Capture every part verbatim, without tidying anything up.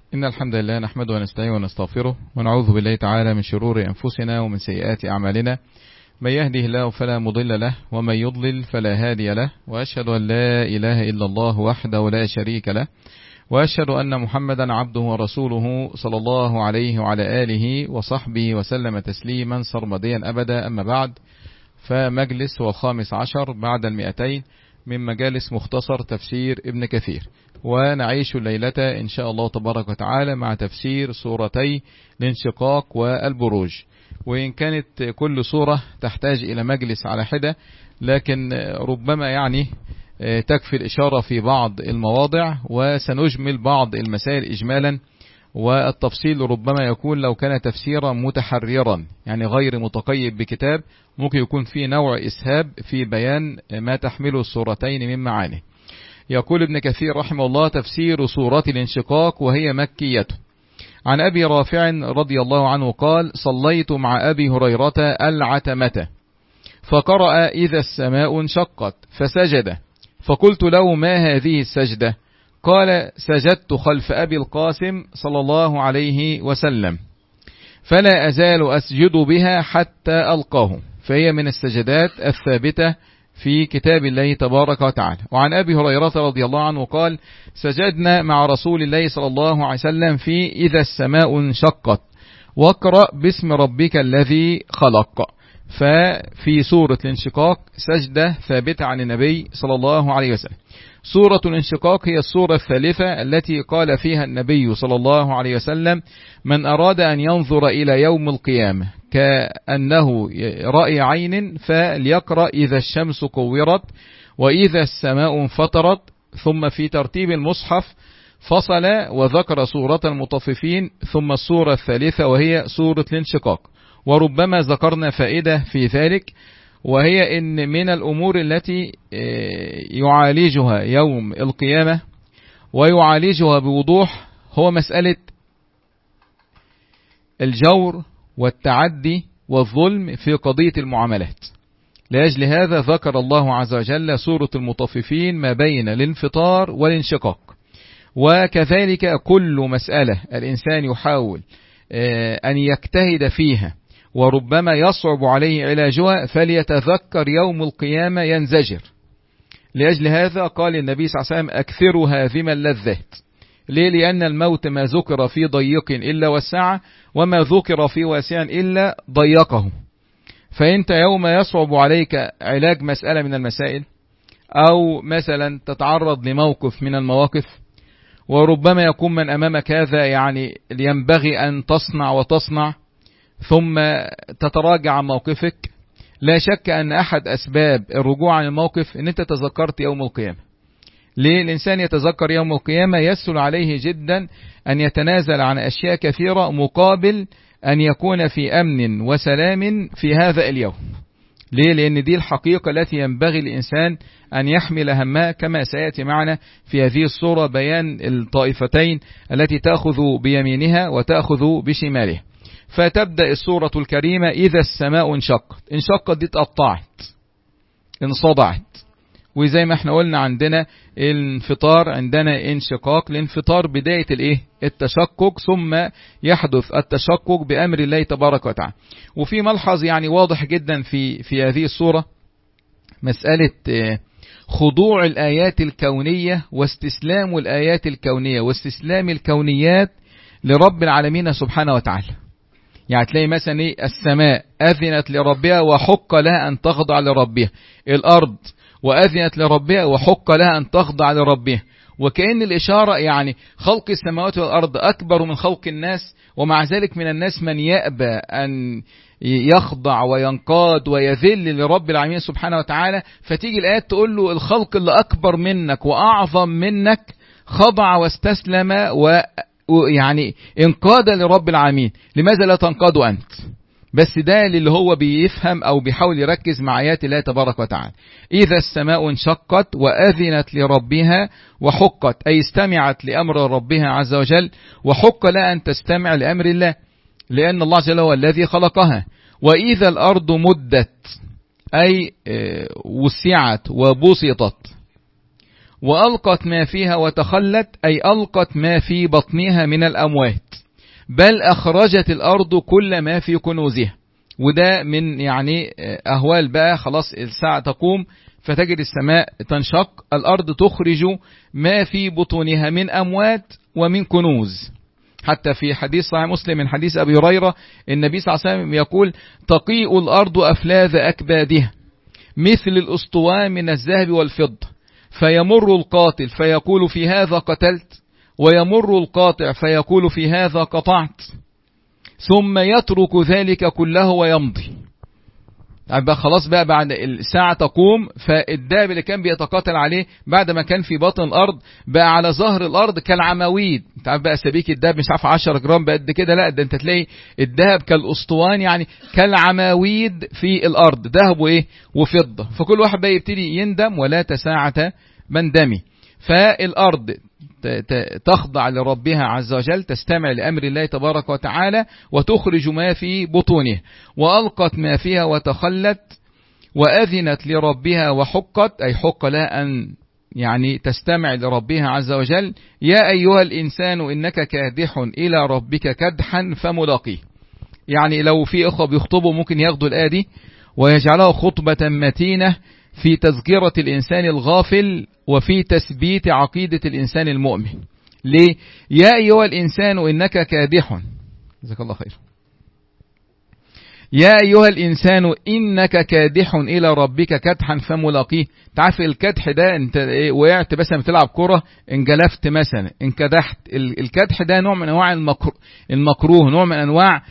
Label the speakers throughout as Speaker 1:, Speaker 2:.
Speaker 1: إن الحمد لله نحمده ونستعينه ونستغفره ونعوذ بالله تعالى من شرور أنفسنا ومن سيئات أعمالنا. من يهده الله فلا مضل له ومن يضلل فلا هادي له، وأشهد أن لا إله إلا الله وحده لا شريك له، وأشهد أن محمدا عبده ورسوله صلى الله عليه وعلى آله وصحبه وسلم تسليما سرمديا أبدا. أما بعد، فمجلس هو الخامس عشر بعد المئتين من مجالس مختصر تفسير ابن كثير، ونعيش الليلة إن شاء الله تبارك وتعالى مع تفسير سورتي الانشقاق والبروج. وإن كانت كل سورة تحتاج إلى مجلس على حدة، لكن ربما يعني تكفي الإشارة في بعض المواضع، وسنجمل بعض المسائل إجمالا، والتفصيل ربما يكون لو كان تفسيرا متحررا يعني غير متقيد بكتاب، ممكن يكون فيه نوع إسهاب في بيان ما تحمله السورتين من معاني. يقول ابن كثير رحمه الله: تفسير سورة الانشقاق وهي مكية. عن أبي رافع رضي الله عنه قال: صليت مع أبي هريرة العتمة فقرأ إذا السماء انشقت فسجد، فقلت له: ما هذه السجدة؟ قال: سجدت خلف أبي القاسم صلى الله عليه وسلم، فلا أزال أسجد بها حتى ألقاه، فهي من السجدات الثابتة في كتاب الله تبارك وتعالى. وعن أبي هريرة رضي الله عنه قال: سجدنا مع رسول الله صلى الله عليه وسلم في إذا السماء انشقت واقرأ باسم ربك الذي خلق. ففي سورة الانشقاق سجدة ثابتة عن النبي صلى الله عليه وسلم. سورة الانشقاق هي السورة الثالثة التي قال فيها النبي صلى الله عليه وسلم: من أراد أن ينظر إلى يوم القيامة كأنه رأي عين فليقرأ إذا الشمس كورت وإذا السماء انفطرت. ثم في ترتيب المصحف فصل وذكر سورة المطففين ثم السورة الثالثة وهي سورة الانشقاق. وربما ذكرنا فائدة في ذلك، وهي إن من الأمور التي يعالجها يوم القيامة ويعالجها بوضوح هو مسألة الجور والتعدي والظلم في قضية المعاملات. لأجل هذا ذكر الله عز وجل سورة المطففين ما بين الانفطار والانشقاق. وكذلك كل مسألة الإنسان يحاول أن يجتهد فيها وربما يصعب عليه علاجها فليتذكر يوم القيامة ينزجر. لأجل هذا قال النبي صلى الله عليه وسلم: أكثروا هاذم اللذات. ليه؟ لأن الموت ما ذكر في ضيق إلا وسعه، وما ذكر في واسع إلا ضيقه. فأنت يوم يصعب عليك علاج مسألة من المسائل، أو مثلا تتعرض لموقف من المواقف، وربما يكون من أمامك هذا يعني ينبغي أن تصنع وتصنع ثم تتراجع عن موقفك، لا شك أن أحد أسباب الرجوع عن الموقف أن أنت تذكرت يوم القيامة. ليه؟ الإنسان يتذكر يوم القيامة يسهل عليه جدا أن يتنازل عن أشياء كثيرة مقابل أن يكون في أمن وسلام في هذا اليوم. ليه؟ لأن دي الحقيقة التي ينبغي الإنسان أن يحمل همها، كما سيأتي معنا في هذه الصورة بيان الطائفتين التي تأخذ بيمينها وتأخذ بشمالها. فتبدأ السورة الكريمة: إذا السماء انشقت. انشقت دي اتقطعت، انصدعت. وزي ما احنا قلنا عندنا الانفطار، عندنا انشقاق. الانفطار بداية الايه؟ التشقق، ثم يحدث التشقق بأمر الله تبارك وتعالى. وفي ملحظ يعني واضح جدا في في هذه السورة، مسألة خضوع الآيات الكونية واستسلام الآيات الكونية واستسلام الكونيات لرب العالمين سبحانه وتعالى. يعني تلاقي مثلا ايه؟ السماء أذنت لربها وحق لها أن تخضع لربها، الأرض وأذنت لربها وحق لها أن تخضع لربها. وكأن الإشارة يعني خلق السماوات والأرض أكبر من خلق الناس، ومع ذلك من الناس من يأبى أن يخضع وينقاد ويذل لرب العالمين سبحانه وتعالى. فتيجي الآيات تقول له الخلق اللي أكبر منك وأعظم منك خضع واستسلم و يعني انقاد لرب العالمين، لماذا لا تنقاد أنت؟ بس ده اللي هو بيفهم أو بيحاول يركز مع آيات الله تبارك وتعالى. إذا السماء انشقت وأذنت لربها وحقت، أي استمعت لأمر ربها عز وجل، وحق لها أن تستمع لأمر الله لأن الله جل هو الذي خلقها. وإذا الأرض مدت، أي وسعت وبسطت. وألقت ما فيها وتخلت، أي ألقت ما في بطنها من الأموات، بل أخرجت الأرض كل ما في كنوزها. وده من يعني أهوال بقى، خلاص الساعة تقوم فتجد السماء تنشق، الأرض تخرج ما في بطونها من أموات ومن كنوز. حتى في حديث صحيح مسلم من حديث أبي هريرة النبي صلى الله عليه وسلم يقول: تقيء الأرض أفلاذ أكبادها مثل الأسطوان من الذهب والفضة، فيمر القاتل فيقول: في هذا قتلت، ويمر القاطع فيقول: في هذا قطعت، ثم يترك ذلك كله ويمضي. يبقى خلاص بقى بعد الساعة تقوم، فالداب اللي كان بيتقاتل عليه بعد ما كان في باطن الأرض بقى على ظهر الأرض كالعماويد. انت عارف بقى سبيك الداب مش عارف عشرة جرام بقد كده، لا ده انت تلاقي الدهب كالأسطوان، يعني كالعماويد في الأرض، ذهب وايه وفضة. فكل واحد بقى يبتدي يندم ولا تساعة مندمي. فالأرض تخضع لربها عز وجل، تستمع لأمر الله تبارك وتعالى، وتخرج ما في بطونه. وألقت ما فيها وتخلت، وأذنت لربها وحقت، أي حق لها أن يعني تستمع لربها عز وجل. يا أيها الإنسان إنك كادح إلى ربك كدحا فملاقيه. يعني لو في إخوة بيخطبوا ممكن ياخدوا الآية دي ويجعلها خطبة متينة في تذكرة الإنسان الغافل وفي تثبيت عقيدة الإنسان المؤمن. ليه؟ يا أيها الإنسان إنك كادح، جزاك الله خير، يا أيها الإنسان إنك كادح إلى ربك كدحا فملاقيه. تعرف الكدح ده، انت وقعت مثلا بتلعب كرة انجلفت مثلا انكدحت، الكدح ده نوع من أنواع المكروه، نوع من أنواع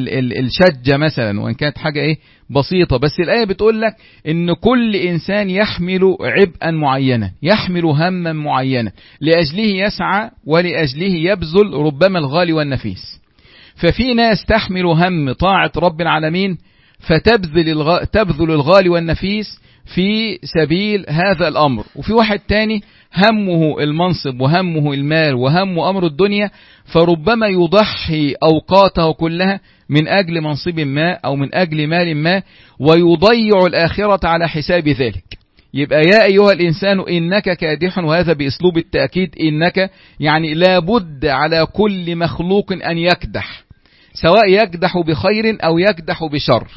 Speaker 1: الشجة مثلا، وإن كانت حاجة إيه بسيطة. بس الآية بتقول لك إن كل إنسان يحمل عبئا معينا، يحمل هما معينا، لأجله يسعى ولأجله يبذل ربما الغالي والنفيس. ففي ناس تحمل هم طاعة رب العالمين فتبذل الغ... تبذل الغالي والنفيس في سبيل هذا الأمر. وفي واحد تاني همه المنصب وهمه المال وهمه أمر الدنيا، فربما يضحي أوقاته كلها من أجل منصب ما أو من أجل مال ما، ويضيع الآخرة على حساب ذلك. يبقى يا أيها الإنسان إنك كادح، وهذا بأسلوب التأكيد، إنك يعني لابد على كل مخلوق أن يكدح، سواء يكدح بخير أو يكدح بشر.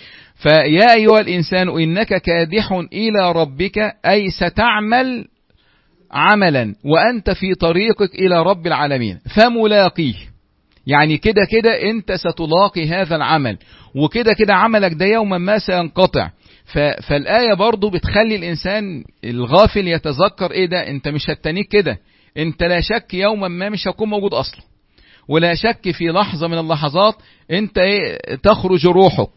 Speaker 1: فيا أيها الإنسان إنك كادح إلى ربك، أي ستعمل عملا وأنت في طريقك إلى رب العالمين، فملاقيه. يعني كده كده أنت ستلاقي هذا العمل، وكده كده عملك ده يوما ما سينقطع. فالآية برضو بتخلي الإنسان الغافل يتذكر إيه ده، أنت مش هتنيك كده، أنت لا شك يوما ما مش هكون موجود أصلا، ولا شك في لحظة من اللحظات أنت إيه تخرج روحك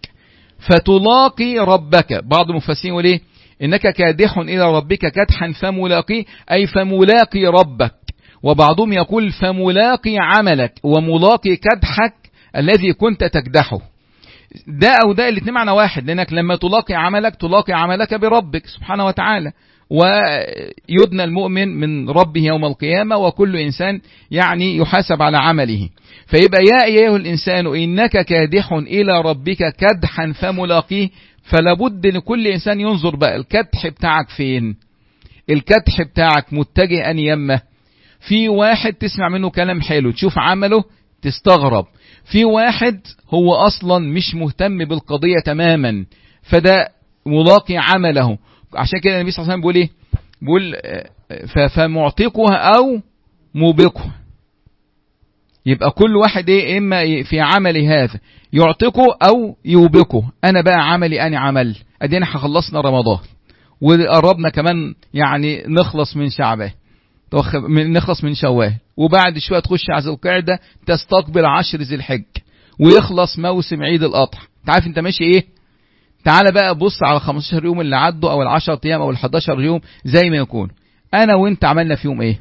Speaker 1: فتلاقي ربك. بعض المفسرين يقول إيه إنك كادح إلى ربك كدحا فملاقيه، أي فملاقي ربك. وبعضهم يقول فملاقي عملك وملاقي كدحك الذي كنت تكدحه. ده أو ده الاثنين معنى واحد، لأنك لما تلاقي عملك تلاقي عملك بربك سبحانه وتعالى، ويدنى المؤمن من ربه يوم القيامة، وكل إنسان يعني يحاسب على عمله. فيبقى يا أيها الإنسان إنك كادح إلى ربك كدحا فملاقيه. فلابد لكل إنسان ينظر بقى الكدح بتاعك فين، الكدح بتاعك متجه أن يمه. في واحد تسمع منه كلام حلو تشوف عمله تستغرب، في واحد هو أصلا مش مهتم بالقضية تماما، فده ملاقي عمله. عشان كده النبي صلى الله عليه وسلم بيقول ايه، بيقول فمعتقها أو موبقها. يبقى كل واحد ايه، اما في عملي هذا يعتقه او يوبقه. انا بقى عملي اني عمل، ادينا خلصنا رمضان وقربنا كمان يعني نخلص من شعبان، نخلص من شوال، وبعد شوية تخش على ذي القعدة تستقبل عشر ذي الحج، ويخلص موسم عيد الأضحى. انت عارف انت ماشي ايه؟ تعال بقى بص على خمستاشر يوم اللي عدوا او العشر ايام او الحداشر يوم زي ما يكون، انا وانت عملنا فيهم ايه؟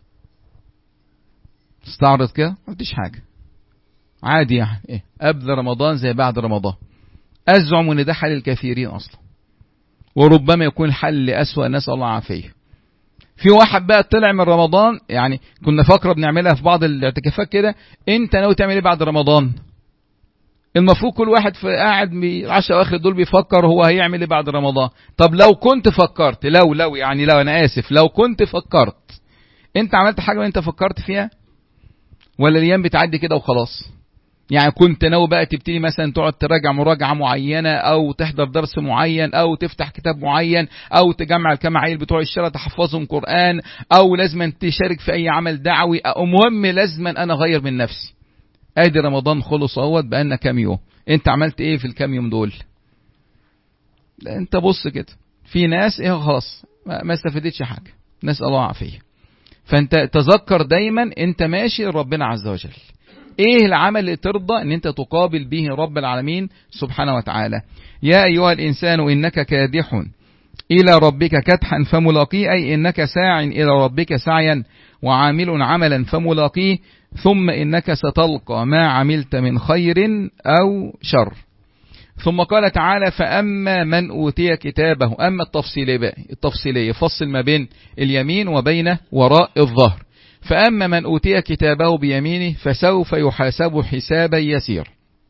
Speaker 1: استعرض كده، مفيش حاجة، عادي يعني ايه، قبل رمضان زي بعد رمضان. ازعم ان ده حل الكثيرين اصلا، وربما يكون حل لأسوأ، نسأل الله عافية. في واحد بقى طلع من رمضان، يعني كنا فقرة بنعملها في بعض الاعتكافات كده، انت ناوي تعمل ايه بعد رمضان؟ المفروض كل واحد في قاعد العشر اواخر دول بيفكر هو هيعمل ايه بعد رمضان. طب لو كنت فكرت، لو لو يعني لو انا اسف لو كنت فكرت، انت عملت حاجه وانت فكرت فيها، ولا الايام بتعدي كده وخلاص؟ يعني كنت ناوي بقى تبتدي مثلا تقعد تراجع مراجعه معينه، او تحضر درس معين، او تفتح كتاب معين، او تجمع الكام عيل بتوع الشارع تحفظهم قران، او لازم تشارك في اي عمل دعوي، او مهم لازم انا اغير من نفسي. ادي رمضان خلص اهوت بقالنا كام يوم، انت عملت ايه في الكام يوم دول؟ لا انت بص كده، في ناس ايه خلاص ما استفدتش حاجه، نسال الله العافيه. فانت تذكر دايما انت ماشي لربنا عز وجل، ايه العمل اللي ترضى ان انت تقابل به رب العالمين سبحانه وتعالى. يا ايها الانسان انك كادح الى ربك كدحا فملاقيه، اي انك ساع الى ربك سعيا وعامل عملا فملاقيه، ثم انك ستلقى ما عملت من خير او شر. ثم قال تعالى فاما من اوتي كتابه، اما التفصيليه بقى، التفصيليه يفصل ما بين اليمين وبين وراء الظهر. فأما من أوتي كتابه بيمينه فسوف يحاسب حسابا يسير،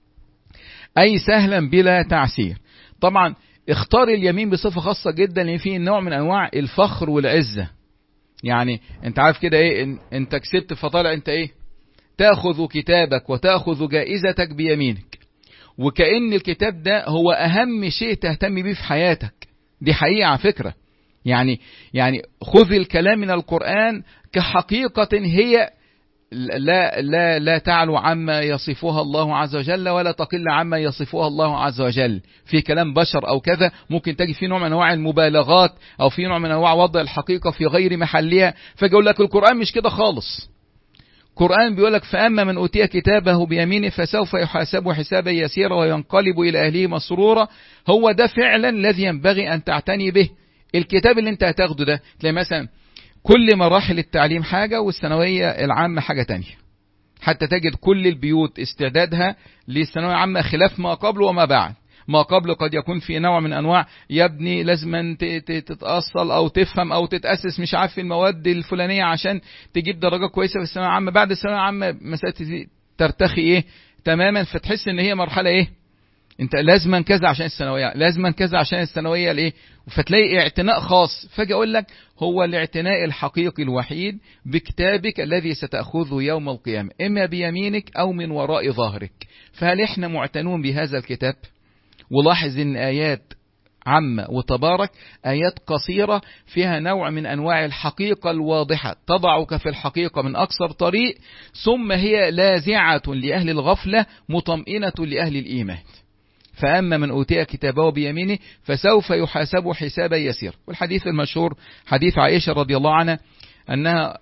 Speaker 1: أي سهلا بلا تعسير. طبعا اختار اليمين بصفة خاصة جدا لأن فيه نوع من أنواع الفخر والعزة. يعني انت عارف كده ايه، انت كسبت فطالع انت ايه، تأخذ كتابك وتأخذ جائزتك بيمينك، وكأن الكتاب ده هو أهم شيء تهتم به في حياتك. دي حقيقة على فكرة. يعني يعني خذ الكلام من القرآن كحقيقة هي لا لا لا تعلو عما يصفها الله عز وجل، ولا تقل عما يصفها الله عز وجل. في كلام بشر أو كذا ممكن تجي في نوع من أنواع المبالغات، أو في نوع من أنواع وضع الحقيقة في غير محلها. فجأقول لك القرآن مش كده خالص. القرآن بيقول لك فأما من أوتي كتابه بيمينه فسوف يحاسب حسابا يسيرا وينقلب إلى أهله مسرورا. هو ده فعلا الذي ينبغي أن تعتني به. الكتاب اللي انت هتاخده ده تلاقي مثلا كل مراحل التعليم حاجة والثانوية العامة حاجة تانية. حتى تجد كل البيوت استعدادها للثانوية العامة خلاف ما قبل وما بعد. ما قبل قد يكون في نوع من أنواع يا ابني لازم تتأصل أو تفهم أو تتأسس مش عارف المواد الفلانية عشان تجيب درجة كويسة في الثانوية العامة. بعد الثانوية العامة مسألة ترتخي إيه تماما، فتحس إن هي مرحلة إيه، انت لازما كذا عشان الثانويه، لازما كذا عشان الثانويه الايه، فتلاقي اعتناء خاص. فاجي اقول لك هو الاعتناء الحقيقي الوحيد بكتابك الذي ستاخذه يوم القيامه، اما بيمينك او من وراء ظهرك. فهل احنا معتنون بهذا الكتاب؟ ولاحظ ان ايات عامة وتبارك آيات قصيرة فيها نوع من أنواع الحقيقة الواضحة، تضعك في الحقيقة من أقصر طريق، ثم هي لاذعة لأهل الغفلة مطمئنة لأهل الإيمان. فأما من أوتي كتابه بيمينه فسوف يحاسب حسابا يسير. والحديث المشهور حديث عائشة رضي الله عنها أنها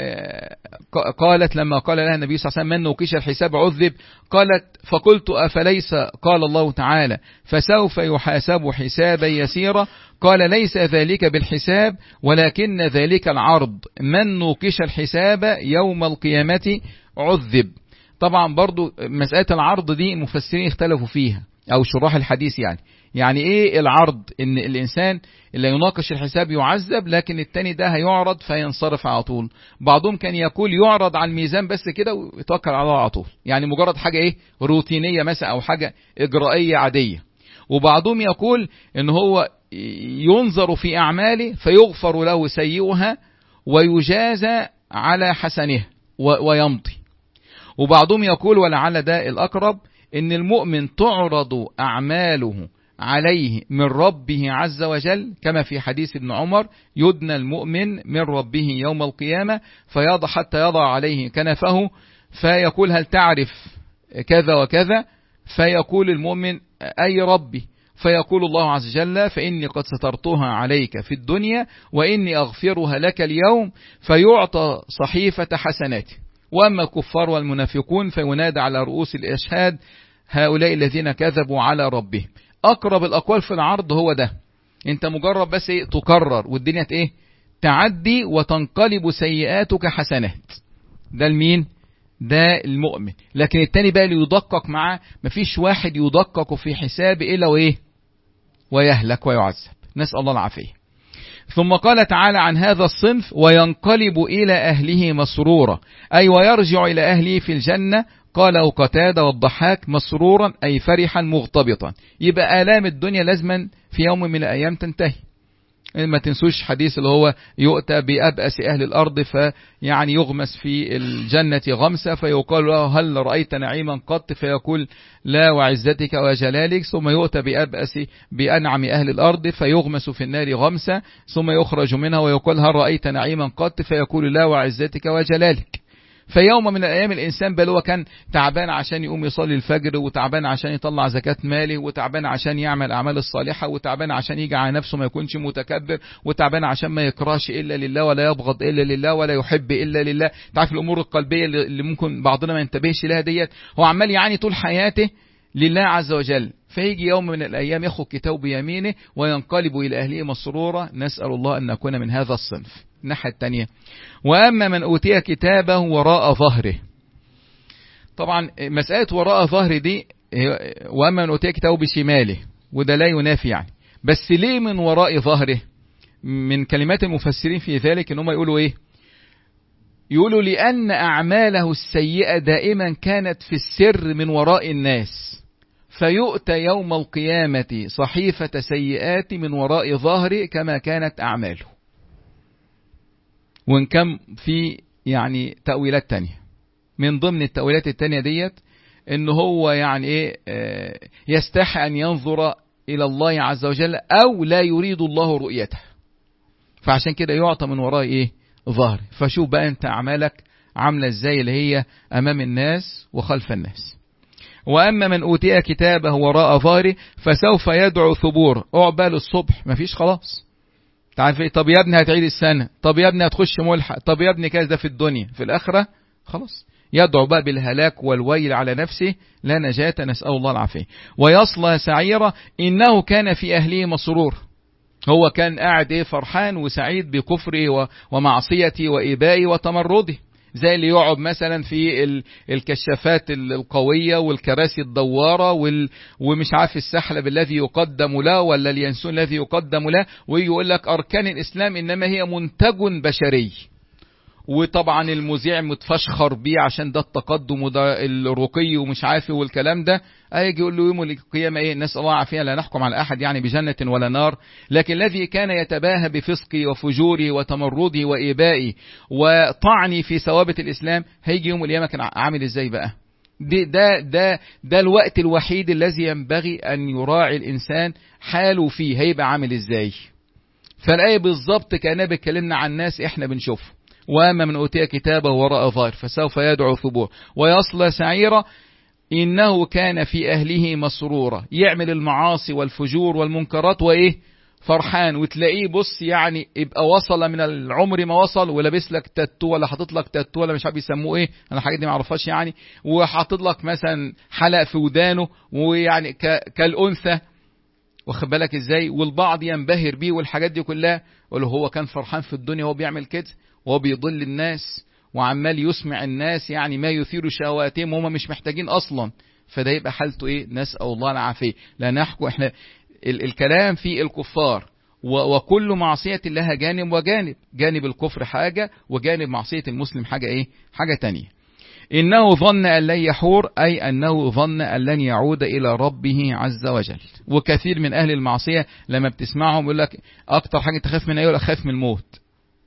Speaker 1: قالت لما قال لها النبي صلى الله عليه وسلم من نوقش الحساب عذب، قالت فقلت أفليس قال الله تعالى فسوف يحاسب حسابا يسيرا، قال ليس ذلك بالحساب ولكن ذلك العرض، من نوقش الحساب يوم القيامة عذب. طبعا برضو مسألة العرض دي المفسرين اختلفوا فيها أو شراح الحديث. يعني يعني إيه العرض؟ إن الإنسان اللي يناقش الحساب يعذب، لكن التاني ده هيعرض فينصرف على طول. بعضهم كان يقول يعرض على الميزان بس كده ويتوكل على الله على طول، يعني مجرد حاجة إيه روتينية مثلا أو حاجة إجرائية عادية. وبعضهم يقول إن هو ينظر في أعماله فيغفر له سيئها ويجازى على حسنه ويمضي. وبعضهم يقول ولعل ده الأقرب إن المؤمن تعرض أعماله عليه من ربه عز وجل، كما في حديث ابن عمر يدنى المؤمن من ربه يوم القيامة فيضع حتى يضع عليه كنفه فيقول هل تعرف كذا وكذا، فيقول المؤمن أي ربي، فيقول الله عز وجل فإني قد سترتها عليك في الدنيا وإني أغفرها لك اليوم، فيعطى صحيفة حسناته. وأما الكفار والمنافقون فينادى على رؤوس الأشهاد هؤلاء الذين كذبوا على ربهم. أقرب الأقوال في العرض هو ده، أنت مجرد بس إيه تكرر والدنيا إيه تعدي وتنقلب سيئاتك حسنات. ده المين؟ ده المؤمن. لكن التاني بقى اللي يدقق معاه، مفيش واحد يدقق في حساب إلا وإيه ويهلك ويعذب، نسأل الله العافية. ثم قال تعالى عن هذا الصنف: وينقلب إلى أهله مسرورا، أي ويرجع إلى أهله في الجنة. قاله قتادة والضحاك: مسرورا أي فرحا مغتبطا. يبقى آلام الدنيا لازما في يوم من الأيام تنتهي. ما تنسوش حديث اللي هو يؤتى بأبأس أهل الأرض فيعني يغمس في الجنة غمسة، فيقال له: هل رأيت نعيما قط؟ فيقول: لا وعزتك وجلالك. ثم يؤتى بأبأس بأنعم أهل الأرض فيغمس في النار غمسة، ثم يخرج منها ويقول: هل رأيت نعيما قط؟ فيقول: لا وعزتك وجلالك. فيوم من الأيام الإنسان بل هو كان تعبان عشان يقوم يصلي الفجر، وتعبان عشان يطلع زكاة ماله، وتعبان عشان يعمل أعمال الصالحة، وتعبان عشان يجي على نفسه ما يكونش متكبر، وتعبان عشان ما يكرهش إلا لله ولا يبغض إلا لله ولا يحب إلا لله. تعرف الأمور القلبية اللي ممكن بعضنا ما ينتبهش لها ديت، هو عمال يعاني طول حياته لله عز وجل، فيجي يوم من الأيام ياخد كتاب بيمينه وينقلب إلى أهله مسرورا. نسأل الله أن نكون من هذا الصنف. الناحية الثانية: وأما من أوتي كتابه وراء ظهره. طبعا مسألة وراء ظهره دي، وأما من أوتي كتابه بشماله، وده لا ينافي يعني، بس ليه من وراء ظهره؟ من كلمات المفسرين في ذلك إنهم يقولوا إيه؟ يقولوا لأن أعماله السيئة دائما كانت في السر من وراء الناس، فيؤتى يوم القيامة صحيفة سيئات من وراء ظهره كما كانت أعماله. وإن كان في يعني تأويلات تانية، من ضمن التأويلات التانية ديت إنه هو يعني إيه يستحي أن ينظر إلى الله عز وجل أو لا يريد الله رؤيته، فعشان كده يعطى من وراء إيه ظهر. فشوف بقى أنت أعمالك عاملة إزاي اللي هي أمام الناس وخلف الناس. وأما من أوتي كتابه وراء ظهره فسوف يدعو ثبور. أعبال الصبح مفيش خلاص، تعرف ايه؟ طب يا ابني هتعيد السنة، طب يا ابني هتخش ملحق، طب يا ابني كذا. في الدنيا في الآخرة خلاص يدعو بقى بالهلاك والويل على نفسه، لا نجاة، نسأل الله العافية. ويصلى سعيرا، إنه كان في أهله مسرور. هو كان قاعد ايه فرحان وسعيد بكفره ومعصيته وإبائه وتمرده، زي اللي يقعد مثلا في الكشافات القوية والكراسي الدوارة وال... ومش عارف السحلب الذي يقدم له ولا اليانسون الذي يقدم له، ويقول لك أركان الإسلام إنما هي منتج بشري، وطبعا المذيع متفشخر بيه عشان ده التقدم وده الرقي ومش عارف والكلام ده. هيجي يقول له يوم القيامة ايه؟ نسأل الله عافية، لا نحكم على أحد يعني بجنة ولا نار، لكن الذي كان يتباهى بفسقه وفجوره وتمرده وإبائه وطعني في ثوابت الإسلام، هيجي يوم القيامة كان عامل ازاي بقى؟ دي ده ده ده الوقت الوحيد الذي ينبغي أن يراعي الإنسان حاله فيه، هيبقى عامل ازاي؟ فالآية بالضبط كأنها بتكلمنا عن ناس احنا بنشوفه. وأما من أوتي كتابه وراء ظهر فسوف يدعو ثبور ويصلى سعيرا، إنه كان في أهله مسرورا. يعمل المعاصي والفجور والمنكرات وإيه فرحان، وتلاقيه بص يعني يبقى وصل من العمر ما وصل، ولابس لك تاتو ولا حاطط لك تاتو ولا مش عارف يسموه ايه، انا الحاجات دي ما اعرفهاش يعني، وحاطط لك مثلا حلق في ودانه ويعني كالأنثى، واخد بالك ازاي؟ والبعض ينبهر بيه والحاجات دي كلها، وله هو كان فرحان في الدنيا وهو بيعمل كده، وهو بيضل الناس وعمال يسمع الناس يعني ما يثير شهواتهم وهم مش محتاجين اصلا. فده يبقى حالته ايه؟ نسأل الله العافية. لا نحكو احنا ال الكلام في الكفار، وكل معصية لها جانب وجانب، جانب الكفر حاجة وجانب معصية المسلم حاجة ايه؟ حاجة تانية. إنه ظن أن لن يحور، أي أنه ظن أن لن يعود إلى ربه عز وجل. وكثير من أهل المعصية لما بتسمعهم يقول لك أكتر حاجة تخاف من أيه؟ يقول لك خايف من الموت.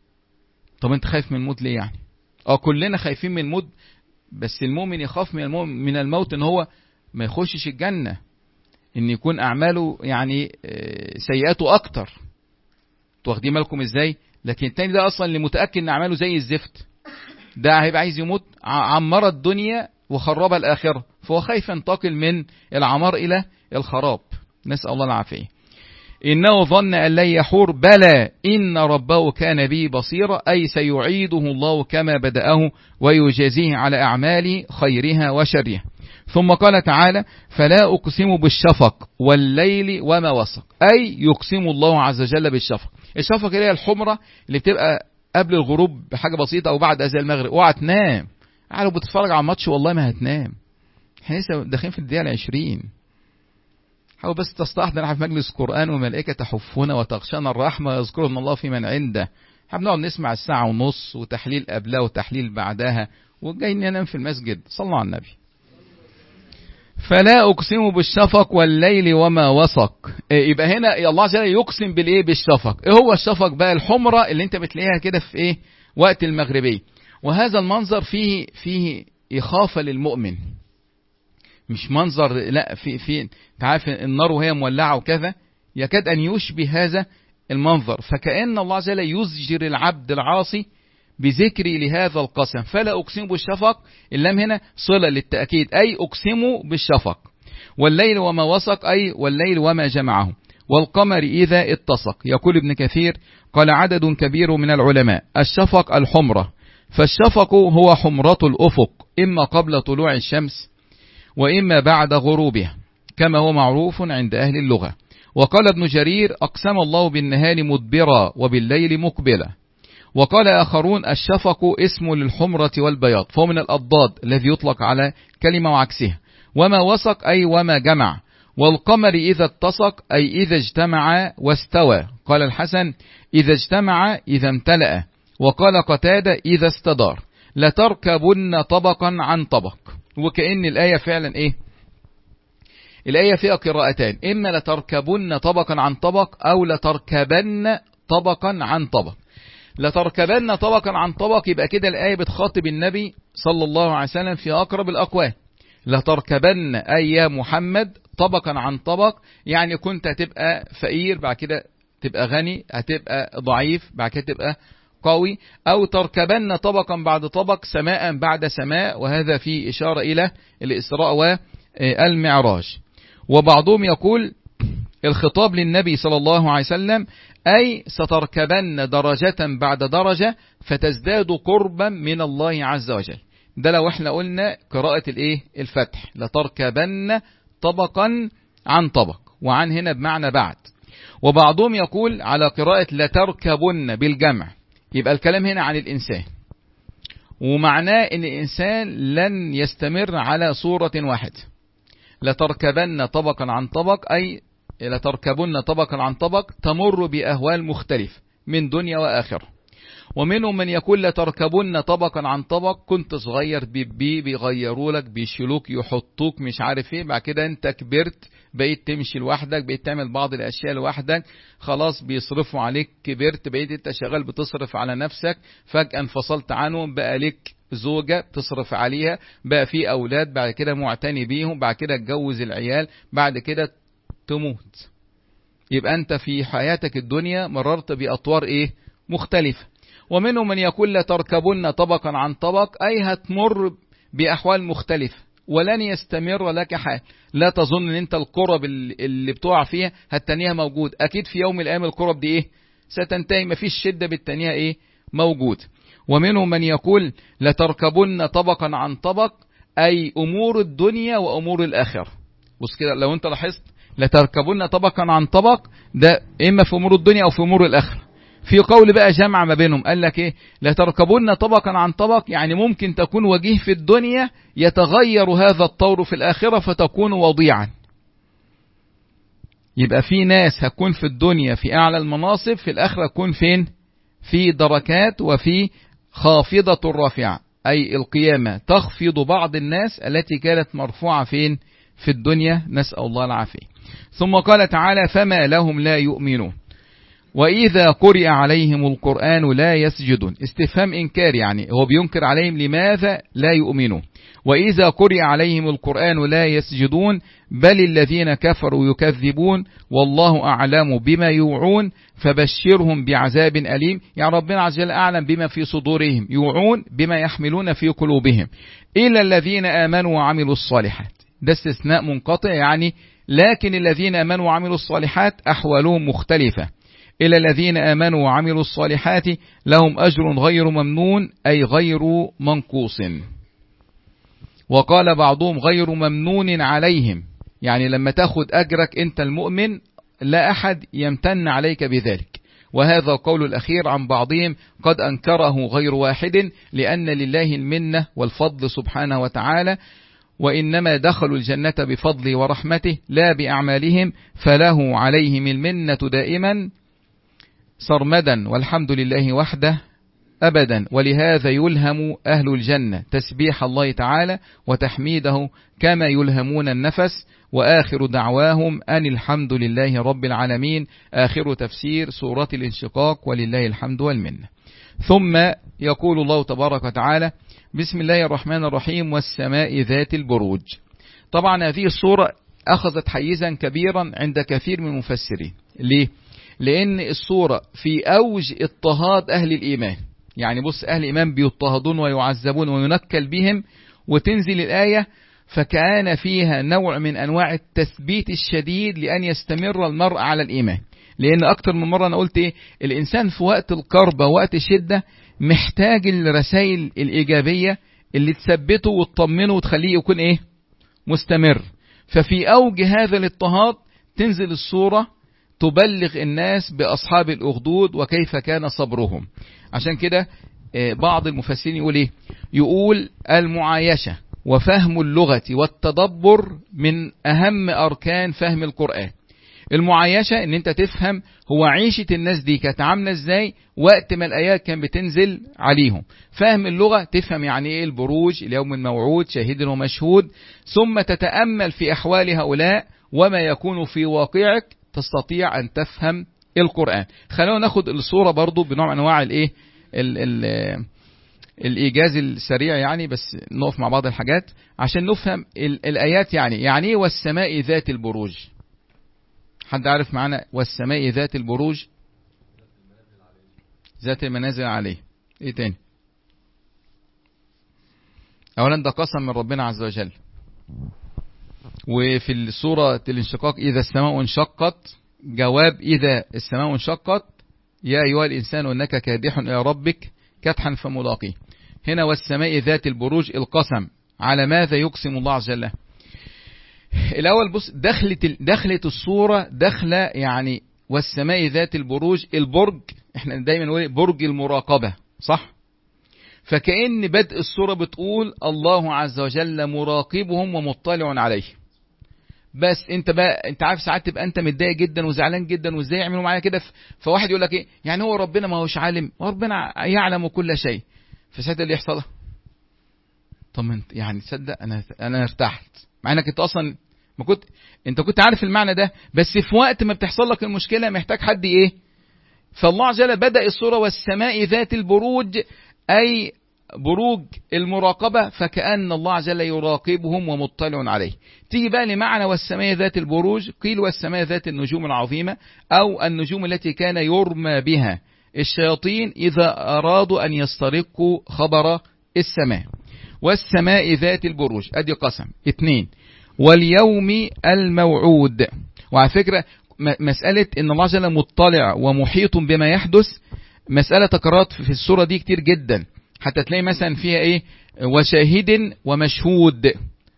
Speaker 1: طب أنت خايف من الموت ليه يعني؟ أه كلنا خايفين من الموت، بس المؤمن يخاف من الموت, من الموت إن هو ما يخشش الجنة، إن يكون أعماله يعني سيئاته أكتر. واخدين بالكم إزاي؟ لكن التاني ده أصلا اللي متأكد إن أعماله زي الزفت، ده هيبقى عايز يموت، عمر الدنيا وخرب الآخرة، فهو خايف ينتقل من العمار إلى الخراب، نسأل الله العافية. إنه ظن أن لن يحور، بلى إن ربه كان به بصيرا، أي سيعيده الله كما بدأه ويجازيه على أعماله خيرها وشرها. ثم قال تعالى: فلا أقسم بالشفق والليل وما وسق، أي يقسم الله عز وجل بالشفق. الشفق اللي هي الحمرة اللي بتبقى قبل الغروب بحاجة بسيطة أو بعد أذان المغرب، اوعى تنام. لو بتتفرج على الماتش والله ما هتنام، احنا لسه داخلين في الدقيقة العشرين. حاول بس تستحضر في مجلس قرآن وملائكة تحفنا وتغشانا الرحمة يذكرنا الله في من عنده. احنا بنقعد نسمع الساعة ونص وتحليل قبلها وتحليل بعدها وجاي ننام في المسجد. صلى على النبي. فلا أقسم بالشفق والليل وما وسق. يبقى هنا الله عز وجل يقسم بالإيه؟ بالشفق. إيه هو الشفق بقى؟ الحمرة اللي أنت بتلاقيها كده في إيه؟ وقت المغربية. وهذا المنظر فيه فيه إخافة للمؤمن، مش منظر لا في في تعرف النار وهي مولعة وكذا، يكاد أن يشبه هذا المنظر. فكأن الله عز وجل يزجر العبد العاصي بذكري لهذا القسم. فلا أقسم بالشفق، اللام هنا صلة للتأكيد، أي أقسم بالشفق. والليل وما وسق، أي والليل وما جمعه. والقمر إذا اتسق. يقول ابن كثير قال عدد كبير من العلماء الشفق الحمرة، فالشفق هو حمرة الأفق إما قبل طلوع الشمس وإما بعد غروبها كما هو معروف عند أهل اللغة. وقال ابن جرير أقسم الله بالنهار مدبرا وبالليل مقبلا. وقال آخرون الشفق اسم للحمرة والبياض، فهو من الأضداد الذي يطلق على كلمة وعكسها. وما وسق أي وما جمع. والقمر إذا اتسق أي إذا اجتمع واستوى. قال الحسن إذا اجتمع إذا امتلأ. وقال قتادة إذا استدار. لتركبن طبقا عن طبق. وكأن الآية فعلا إيه؟ الآية فيها قراءتان، إما لتركبن طبقا عن طبق أو لتركبن طبقا عن طبق. لتركبن طبقا عن طبق يبقى كده الآية بتخاطب النبي صلى الله عليه وسلم في أقرب الأقوال. لتركبن أي يا محمد طبقا عن طبق، يعني كنت هتبقى فقير بعد كده تبقى غني، هتبقى ضعيف بعد كده تبقى قوي، أو تركبن طبقا بعد طبق سماء بعد سماء، وهذا في إشارة إلى الإسراء والمعراج. وبعضهم يقول الخطاب للنبي صلى الله عليه وسلم أي ستركبن درجة بعد درجة فتزداد قربا من الله عز وجل. ده لو احنا قلنا قراءة الايه الفتح، لتركبن طبقا عن طبق، وعن هنا بمعنى بعد. وبعضهم يقول على قراءة لتركبن بالجمع، يبقى الكلام هنا عن الإنسان، ومعناه ان الإنسان لن يستمر على صورة واحدة. لتركبن طبقا عن طبق أي لتركبن طبقا عن طبق تمر بأهوال مختلفة من دنيا وآخرة. ومنهم من يقول لتركبن طبقا عن طبق، كنت صغير بيبي بيغيروا لك بيشيلوك يحطوك مش عارف ايه، بعد كده انت كبرت بقيت تمشي لوحدك، بقيت تعمل بعض الاشياء لوحدك، خلاص بيصرفوا عليك، كبرت بقيت انت شغال بتصرف على نفسك، فجأة انفصلت عنهم بقى لك زوجة تصرف عليها، بقى في اولاد بعد كده معتني بيهم، بعد كده اتجوز العيال، بعد كده تموت. يبقى انت في حياتك الدنيا مررت بأطوار ايه مختلفة. ومنهم من يقول لتركبن طبقا عن طبق أي هتمر بأحوال مختلفة ولن يستمر لك حال. لا تظن ان انت القرب اللي بتقع فيها هتنيها موجود، اكيد في يوم من الايام القرب دي ايه ستنتهي، مفيش شدة بالتنيها ايه موجود. ومنهم من يقول لتركبن طبقا عن طبق اي امور الدنيا وامور الاخرة. بص كده لو انت لاحظت لتركبن طبقا عن طبق ده اما في امور الدنيا او في امور الاخرة. في قول بقى جمع ما بينهم قال لك ايه لتركبن طبقا عن طبق، يعني ممكن تكون وجيه في الدنيا يتغير هذا الطور في الآخرة فتكون وضيعا. يبقى في ناس هتكون في الدنيا في أعلى المناصب، في الآخرة تكون فين في دركات وفي خافضة الرافعة، أي القيامة تخفض بعض الناس التي كانت مرفوعة فين في الدنيا، نسأل الله العافية. ثم قال تعالى فما لهم لا يؤمنون وإذا قرئ عليهم القرآن لا يسجدون. استفهام إنكار، يعني هو بينكر عليهم لماذا لا يؤمنون. وإذا قرئ عليهم القرآن لا يسجدون بل الذين كفروا يكذبون والله أعلم بما يوعون فبشرهم بعذاب أليم. يعني ربنا عز وجل أعلم بما في صدورهم، يوعون بما يحملون في قلوبهم. إلا الذين آمنوا وعملوا الصالحات، ده استثناء منقطع، يعني لكن الذين آمنوا وعملوا الصالحات أحوالهم مختلفة. إلى الذين آمنوا وعملوا الصالحات لهم أجر غير ممنون أي غير منقوص. وقال بعضهم غير ممنون عليهم، يعني لما تاخد أجرك أنت المؤمن لا أحد يمتن عليك بذلك. وهذا قول الأخير عن بعضهم قد أنكره غير واحد، لأن لله المنة والفضل سبحانه وتعالى، وإنما دخلوا الجنة بفضله ورحمته لا بأعمالهم، فله عليهم المنة دائما سرمدا، والحمد لله وحده أبدا. ولهذا يلهم أهل الجنة تسبيح الله تعالى وتحميده كما يلهمون النفس. وآخر دعواهم أن الحمد لله رب العالمين. آخر تفسير سورة الانشقاق، ولله الحمد والمنة. ثم يقول الله تبارك وتعالى: بسم الله الرحمن الرحيم، والسماء ذات البروج. طبعا هذه الصورة أخذت حيزا كبيرا عند كثير من المفسرين. ليه؟ لأن الصورة في أوج اضطهاد أهل الإيمان. يعني بص، أهل الإيمان بيضطهدون ويعذبون وينكل بهم، وتنزل الآية فكان فيها نوع من أنواع التثبيت الشديد لأن يستمر المرء على الإيمان. لأن أكتر من مرة أنا قلت إيه، الإنسان في وقت الكربة ووقت الشدة محتاج الرسائل الإيجابية اللي تثبته وتطمنه وتخليه يكون إيه، مستمر. ففي أوج هذا الاضطهاد تنزل الصورة تبلغ الناس بأصحاب الأخدود وكيف كان صبرهم. عشان كده بعض المفسرين يقول إيه، يقول المعايشة وفهم اللغة والتدبر من أهم أركان فهم القرآن. المعايشة ان انت تفهم هو عيشة الناس دي كانت عاملة ازاي وقت ما الآيات كان بتنزل عليهم. فهم اللغة تفهم يعني ايه البروج، اليوم الموعود، شاهد ومشهود. ثم تتأمل في أحوال هؤلاء وما يكون في واقعك تستطيع أن تفهم القرآن. خلونا ناخد الصورة برضو بنوع من أنواع الايه ال ال الإيجاز السريع يعني، بس نقف مع بعض الحاجات عشان نفهم الآيات. يعني يعني ايه والسماء ذات البروج؟ حد عارف معنا والسماء ذات البروج؟ ذات المنازل عليه. ايه تاني؟ اولا ده قسم من ربنا عز وجل. وفي السورة الانشقاق إذا السماء انشقت، جواب إذا السماء انشقت يا أيها الإنسان إنك كادح إلى ربك كدحا فملاقيه. هنا والسماء ذات البروج القسم على ماذا يقسم الله عز وجل؟ الأول بص، دخلت دخلت الصورة دخلة يعني والسماء ذات البروج. البرج احنا دايما نقول برج المراقبة، صح؟ فكأن بدء الصورة بتقول الله عز وجل مراقبهم ومطلع عليه. بس انت بقى انت عارف ساعات تبقى انت متضايق جدا وزعلان جدا وازاي يعملوا معايا كده، فواحد يقول لك ايه يعني هو ربنا ما هوش عالم؟ وربنا يعلم كل شيء. فساعتها اللي يحصل طب انت يعني تصدق انا انا ارتحت، مع انك انت اصلا ما كنت انت كنت عارف المعنى ده، بس في وقت ما بتحصل لك المشكله محتاج حد ايه. فالله عز وجل بدأ الصورة والسماء ذات البروج أي بروج المراقبة، فكأن الله عز وجل يراقبهم ومطلع عليه. تيجي بقى لمعنى والسماء ذات البروج، قيل والسماء ذات النجوم العظيمة أو النجوم التي كان يرمى بها الشياطين إذا أرادوا أن يسترقوا خبر السماء. والسماء ذات البروج أدي قسم. اثنين واليوم الموعود. وعلى فكرة مسألة إن الله عز وجل مطلع ومحيط بما يحدث مسألة تكررت في السورة دي كتير جدا، حتى تلاقي مثلا فيها إيه وشاهد ومشهود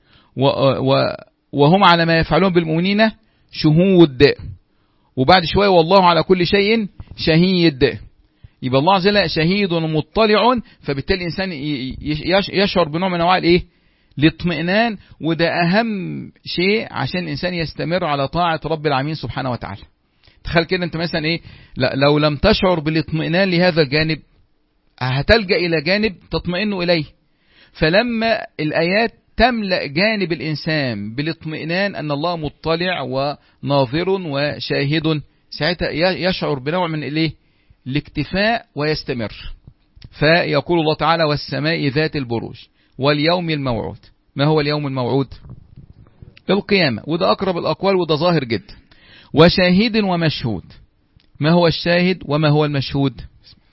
Speaker 1: وهم على ما يفعلون بالمؤمنين شهود، وبعد شوية والله على كل شيء شهيد. يبقى الله عز وجل شهيد ومطلع، فبالتالي الإنسان يشعر بنوع من أنواع الإيه الاطمئنان. وده أهم شيء عشان الإنسان يستمر على طاعة رب العالمين سبحانه وتعالى. تخيل كده أنت مثلا إيه لو لم تشعر بالاطمئنان لهذا الجانب هتلجأ إلى جانب تطمئن إليه. فلما الآيات تملأ جانب الإنسان بالاطمئنان أن الله مطلع وناظر وشاهد، ساعتها يشعر بنوع من الإيه الاكتفاء ويستمر. فيقول الله تعالى والسماء ذات البروج واليوم الموعود. ما هو اليوم الموعود؟ القيامة، وده أقرب الأقوال وده ظاهر جدا. وشاهد ومشهود. ما هو الشاهد وما هو المشهود؟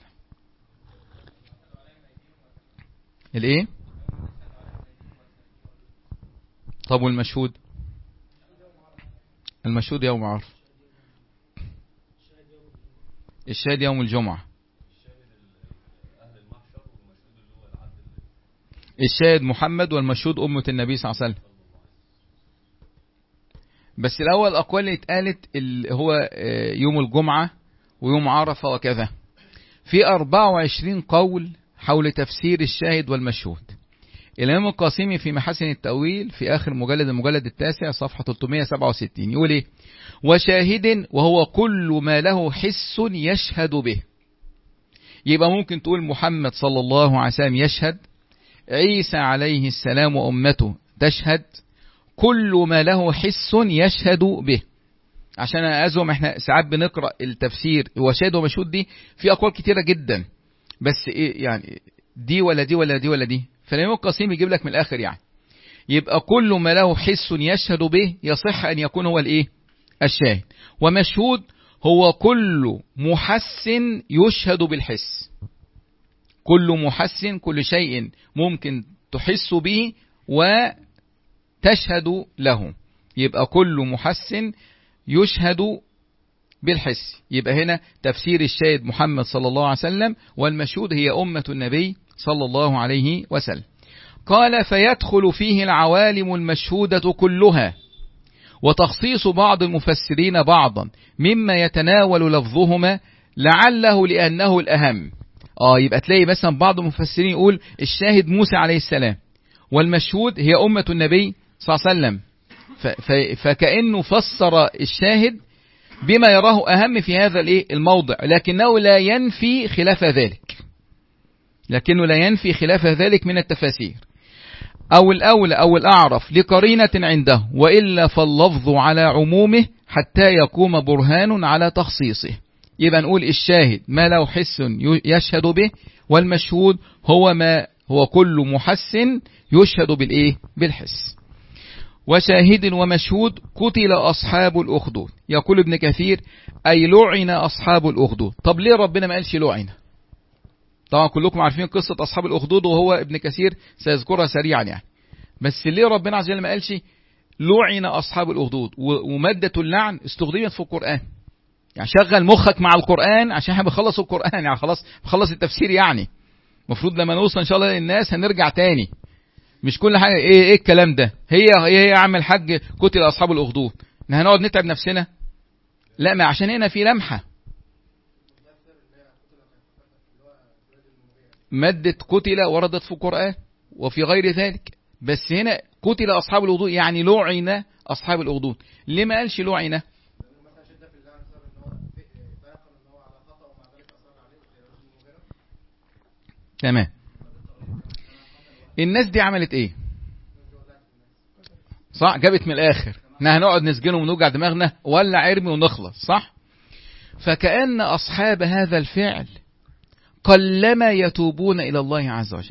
Speaker 1: الايه؟ طب والمشهود؟ المشهود يوم عرفة. الشاهد يوم الجمعة. الشاهد محمد والمشهود أمة النبي صلى الله عليه وسلم. بس الأول الأقوال اللي اتقالت هو يوم الجمعة ويوم عرفة وكذا. في أربعة وعشرين قول حول تفسير الشاهد والمشهود. الإمام القاسمي في محاسن التأويل في آخر مجلد المجلد التاسع صفحة ثلاثمائة وسبعة وستين يقول إيه؟ وشاهد وهو كل ما له حس يشهد به. يبقى ممكن تقول محمد صلى الله عليه وسلم يشهد، عيسى عليه السلام وأمته تشهد، كل ما له حس يشهد به. عشان أزوم احنا ساعات بنقرأ التفسير وشاهد ومشهود دي في أقوال كتيرة جدا، بس إيه يعني دي ولا دي ولا دي ولا دي، فالإمام القاسمي يجيب لك من الآخر يعني. يبقى كل ما له حس يشهد به يصح أن يكون هو الإيه؟ الشاهد. ومشهود هو كل محسن يشهد بالحس، كل محسن كل شيء ممكن تحس به وتشهد له، يبقى كل محسن يشهد بالحس. يبقى هنا تفسير الشاهد محمد صلى الله عليه وسلم، والمشهود هي أمة النبي صلى الله عليه وسلم. قال فيدخل فيه العوالم المشهودة كلها، وتخصيص بعض المفسرين بعضا مما يتناول لفظهما لعله لأنه الأهم. آه يبقى تلاقي مثلا بعض المفسرين يقول الشاهد موسى عليه السلام، والمشهود هي أمة النبي صلى الله عليه وسلم، فكأنه فسر الشاهد بما يراه أهم في هذا الموضع، لكنه لا ينفي خلاف ذلك، لكنه لا ينفي خلاف ذلك من التفاسير. أو الأولى أو الأعرف لقرينة عنده، وإلا فاللفظ على عمومه حتى يقوم برهان على تخصيصه. يبقى نقول الشاهد ما له حس يشهد به، والمشهود هو ما هو كل محسن يشهد بالإيه؟ بالحس. وشاهد ومشهود قتل أصحاب الأخدود. يقول ابن كثير أي لعن أصحاب الأخدود. طب ليه ربنا ما قالش لعن؟ طبعا كلكم عارفين قصة أصحاب الأخدود، وهو ابن كثير سيذكرها سريعا يعني، بس ليه ربنا عز وجل ما قالش لعن أصحاب الأخدود؟ ومادة اللعن استخدمت في القرآن، يعني شغل مخك مع القرآن عشان احنا بنخلص القرآن، يعني خلاص بخلص التفسير، يعني المفروض لما نوصل إن شاء الله للناس هنرجع تاني، مش كل حاجة ايه ايه الكلام ده، هي هي هي عم الحاج قتل أصحاب الأخدود، احنا هنقعد نتعب نفسنا؟ لا، ما عشان هنا في لمحة. مادة قتل وردت في القرآن وفي غير ذلك، بس هنا قتل أصحاب الأخدود يعني لعن أصحاب الأخدود. ليه ما قالش لعن؟ تمام. الناس دي عملت ايه؟ صح، جابت من الاخر، احنا هنقعد نسجنهم ونوجع دماغنا ولا عرمي ونخلص، صح؟ فكأن أصحاب هذا الفعل قلما يتوبون إلى الله عز وجل،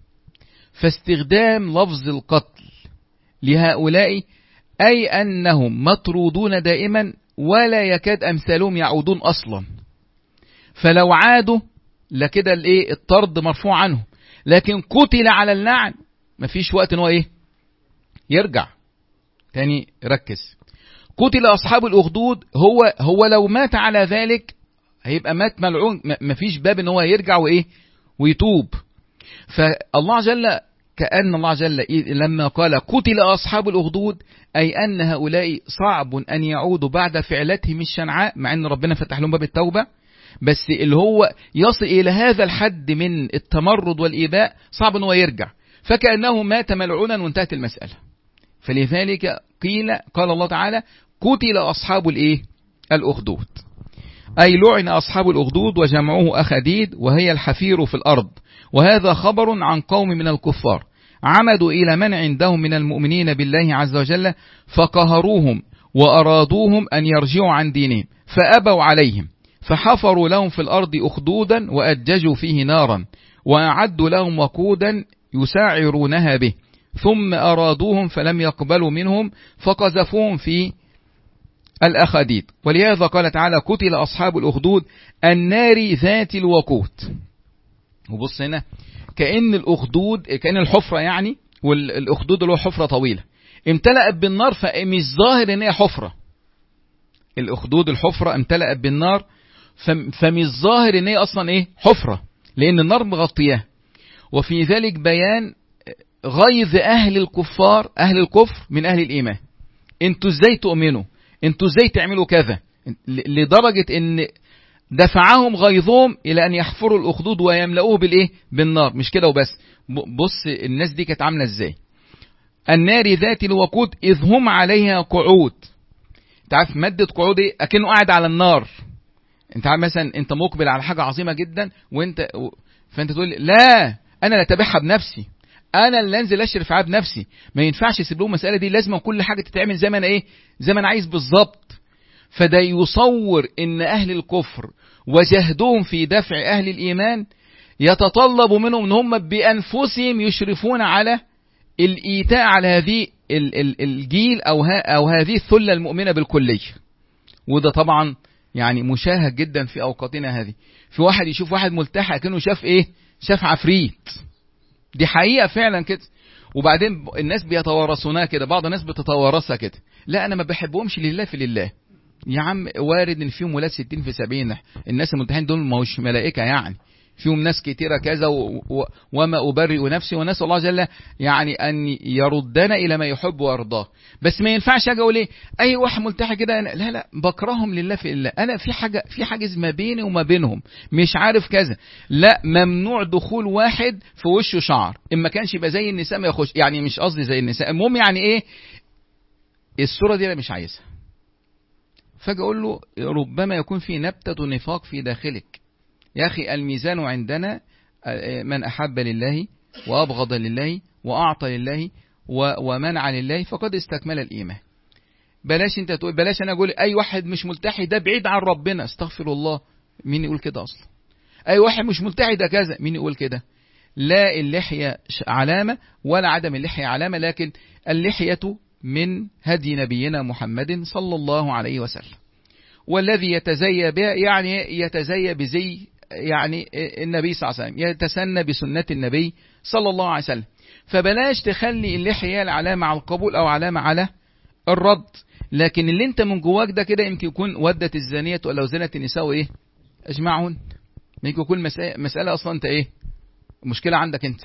Speaker 1: فاستخدام لفظ القتل لهؤلاء أي أنهم مطرودون دائما ولا يكاد أمثالهم يعودون أصلا، فلو عادوا لكده الايه الطرد مرفوع عنه، لكن قتل على اللعن مفيش وقت ان هو ايه يرجع تاني. ركز، قتل أصحاب الأخدود، هو هو لو مات على ذلك هيبقى مات ملعون، مفيش باب ان هو يرجع وايه ويتوب. فالله جل كأن الله جل لما قال قتل أصحاب الأخدود أي أن هؤلاء صعب أن يعودوا بعد فعلتهم الشنعاء، مع أن ربنا فتح لهم باب التوبة، بس اللي هو يصل إلى هذا الحد من التمرد والإيباء صعب أن هو يرجع، فكأنه مات ملعونا وانتهت المسألة. فلذلك قيل قال الله تعالى قتل أصحاب الإيه الأخدود، أي لعن أصحاب الأخدود، وجمعوه أخديد وهي الحفير في الأرض. وهذا خبر عن قوم من الكفار عمدوا إلى من عندهم من المؤمنين بالله عز وجل فقهروهم وأرادوهم أن يرجعوا عن دينهم فأبوا عليهم، فحفروا لهم في الأرض أخدودا وأججوا فيه نارا وأعدوا لهم وقودا يساعرونها به، ثم أرادوهم فلم يقبلوا منهم فقذفوهم في الأخديد. ولهذا قال تعالى قتل أصحاب الأخدود النار ذات الوقود. وبص هنا كأن الأخدود كأن الحفرة يعني، والأخدود اللي هو حفرة طويلة امتلأت بالنار، فمش ظاهر ان هي حفرة. الأخدود الحفرة امتلأت بالنار فمش ظاهر ان هي اصلا ايه حفرة، لان النار مغطياه. وفي ذلك بيان غيظ اهل الكفار اهل الكفر من اهل الايمان، انتوا ازاي تؤمنوا، انتوا ازاي تعملوا كذا، لدرجة ان دفعهم غيظهم الى ان يحفروا الاخدود ويملؤوه بالايه بالنار. مش كده وبس، بص الناس دي كانت عامله ازاي. النار ذات الوقود اذ هم عليها قعود. انت عارف ماده قعود ايه؟ اكنه قاعد على النار. انت عارف مثلا انت مقبل على حاجه عظيمه جدا وانت فانت تقول لا انا لا اتبعها بنفسي، انا اللي انزل اشرف عليها بنفسي. ما ينفعش اسيب لهم المساله دي، لازم كل حاجه تتعمل زي ما انا ايه زي ما انا عايز بالظبط. فده يصور ان اهل الكفر وجهدهم في دفع اهل الايمان يتطلب منهم ان هم بانفسهم يشرفون على الايتاء على هذه الجيل او او هذه الثله المؤمنه بالكليه. وده طبعا يعني مشاهد جدا في اوقاتنا هذه. في واحد يشوف واحد ملتحي كأنه شاف ايه شاف عفريت. دي حقيقه فعلا كده. وبعدين الناس بيتوارثونها كده، بعض الناس بتتوارثها كده، لا انا ما بحبهمش لله في لله. يا عم وارد ان فيهم ولاد ستين في سبعين، الناس الملتحين دول ما هوش ملائكه يعني، فيهم ناس كتيرة كذا و... و... وما أبرئ نفسي، ونسأل الله جل يعني أن يردنا إلى ما يحب ويرضاه. بس ما ينفعش أجي أقول إيه أي واحد ملتحي كده، لا لا بكرههم لله في الله، أنا في حاجة في حاجز ما بيني وما بينهم مش عارف كذا. لا ممنوع دخول واحد في وشه شعر، إن ما كانش يبقى زي النساء ما يخش، يعني مش قصدي زي النساء، المهم يعني إيه الصورة دي أنا مش عايزها. فاجي أقول له ربما يكون في نبتة نفاق في داخلك. يا أخي الميزان عندنا من أحب لله وأبغض لله وأعطى لله ومنع لله فقد استكمل الإيمان. بلاش انت تقول، بلاش انا اقول اي واحد مش ملتحي ده بعيد عن ربنا، استغفر الله، مين يقول كده اصلا؟ اي واحد مش ملتحي ده كذا، مين يقول كده؟ لا اللحية علامة ولا عدم اللحية علامة، لكن اللحية من هدي نبينا محمد صلى الله عليه وسلم، والذي يتزيى بها يعني يتزيى بزي يعني النبي صلى الله عليه وسلم، يتسنى بسنة النبي صلى الله عليه وسلم. فبلاش تخلي اللحية العلامة على القبول أو علامة على الرد، لكن اللي انت من جواك ده كده يمكن يكون ودت الزانية ولو زنت النساء ايه اجمعون، يمكن يكون مسألة اصلا انت ايه مشكلة عندك انت.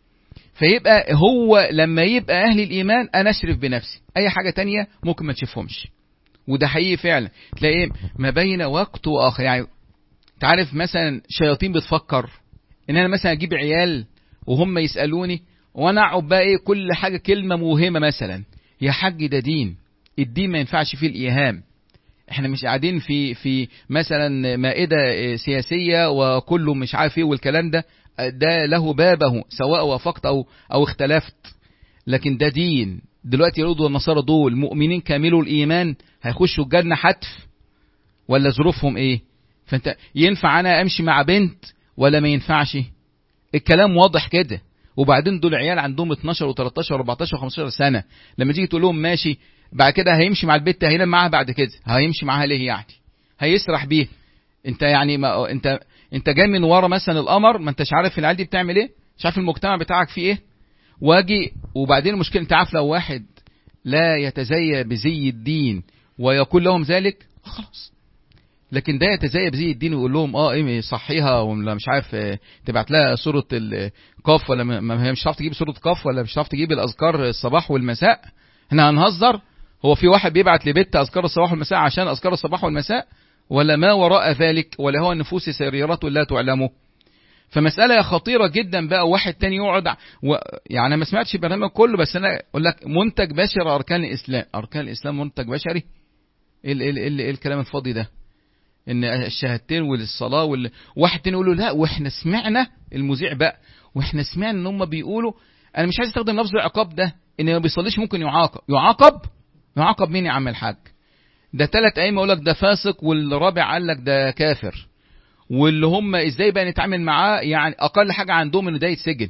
Speaker 1: فيبقى هو لما يبقى اهل الايمان انا اشرف بنفسي، اي حاجة تانية ممكن ما تشوفهمش. وده حقيقي فعلا تلاقي ايه ما بين وقت واخر. يعني تعرف مثلا شياطين بتفكر ان انا مثلا اجيب عيال وهم يسألوني وانا اقعد بقى ايه كل حاجة كلمة موهمة، مثلا يا حاج ده دين، الدين ما ينفعش فيه الايهام، احنا مش قاعدين في في مثلا مائدة سياسية وكله مش عارف ايه والكلام ده، ده له بابه سواء وافقت او او اختلفت، لكن ده دين. دلوقتي اليهود والنصارى دول مؤمنين كاملوا الايمان هيخشوا الجنة حتف ولا ظروفهم ايه؟ فانت ينفع انا امشي مع بنت ولا ما ينفعش؟ الكلام واضح كده. وبعدين دول عيال عندهم اتناشر وتلتاشر واربعتاشر وخمستاشر سنة، لما تيجي تقول لهم ماشي بعد كده هيمشي مع البت هينام معاها، بعد كده هيمشي معاها ليه يعني؟ هيسرح بيه. انت يعني ما انت انت جاي من ورا مثلا القمر، ما انتش عارف العيال دي بتعمل ايه، مش عارف المجتمع بتاعك فيه ايه. واجي وبعدين المشكله انت عارف لو واحد لا يتزيى بزي الدين ويقول لهم ذلك خلاص، لكن ده يتزيى بزي الدين ويقول لهم اه ايه صحيها ولا مش عارف اه تبعت لها صوره القاف ولا ما هي مش هتعرف تجيب صوره قاف ولا مش هتعرف تجيب الاذكار الصباح والمساء. احنا هنهزر؟ هو في واحد بيبعت لبيت اذكار الصباح والمساء عشان اذكار الصباح والمساء ولا ما وراء ذلك؟ ولا هو النفوس سريرات لا تعلمه؟ فمسألة خطيرة جدا بقى. واحد تاني يقعد و... يعني انا ما سمعتش البرنامج كله، بس انا اقول لك منتج بشري اركان الاسلام، اركان الاسلام منتج بشري؟ ايه ال... ال... ال... الكلام الفاضي ده ان الشهادتين والصلاه وال... واحد تاني يقول له لا واحنا سمعنا المذيع بقى واحنا سمعنا ان هم بيقولوا، انا مش عايز استخدم لفظ العقاب ده، ان ما بيصليش ممكن يعاقب. يعاقب يعاقب مين يا عم الحاج؟ ده ثلاث ايام يقول لك ده فاسق، والرابع قال لك ده كافر، واللي هم ازاي بقى نتعامل معاه؟ يعني اقل حاجه عندهم ان ده يتسجن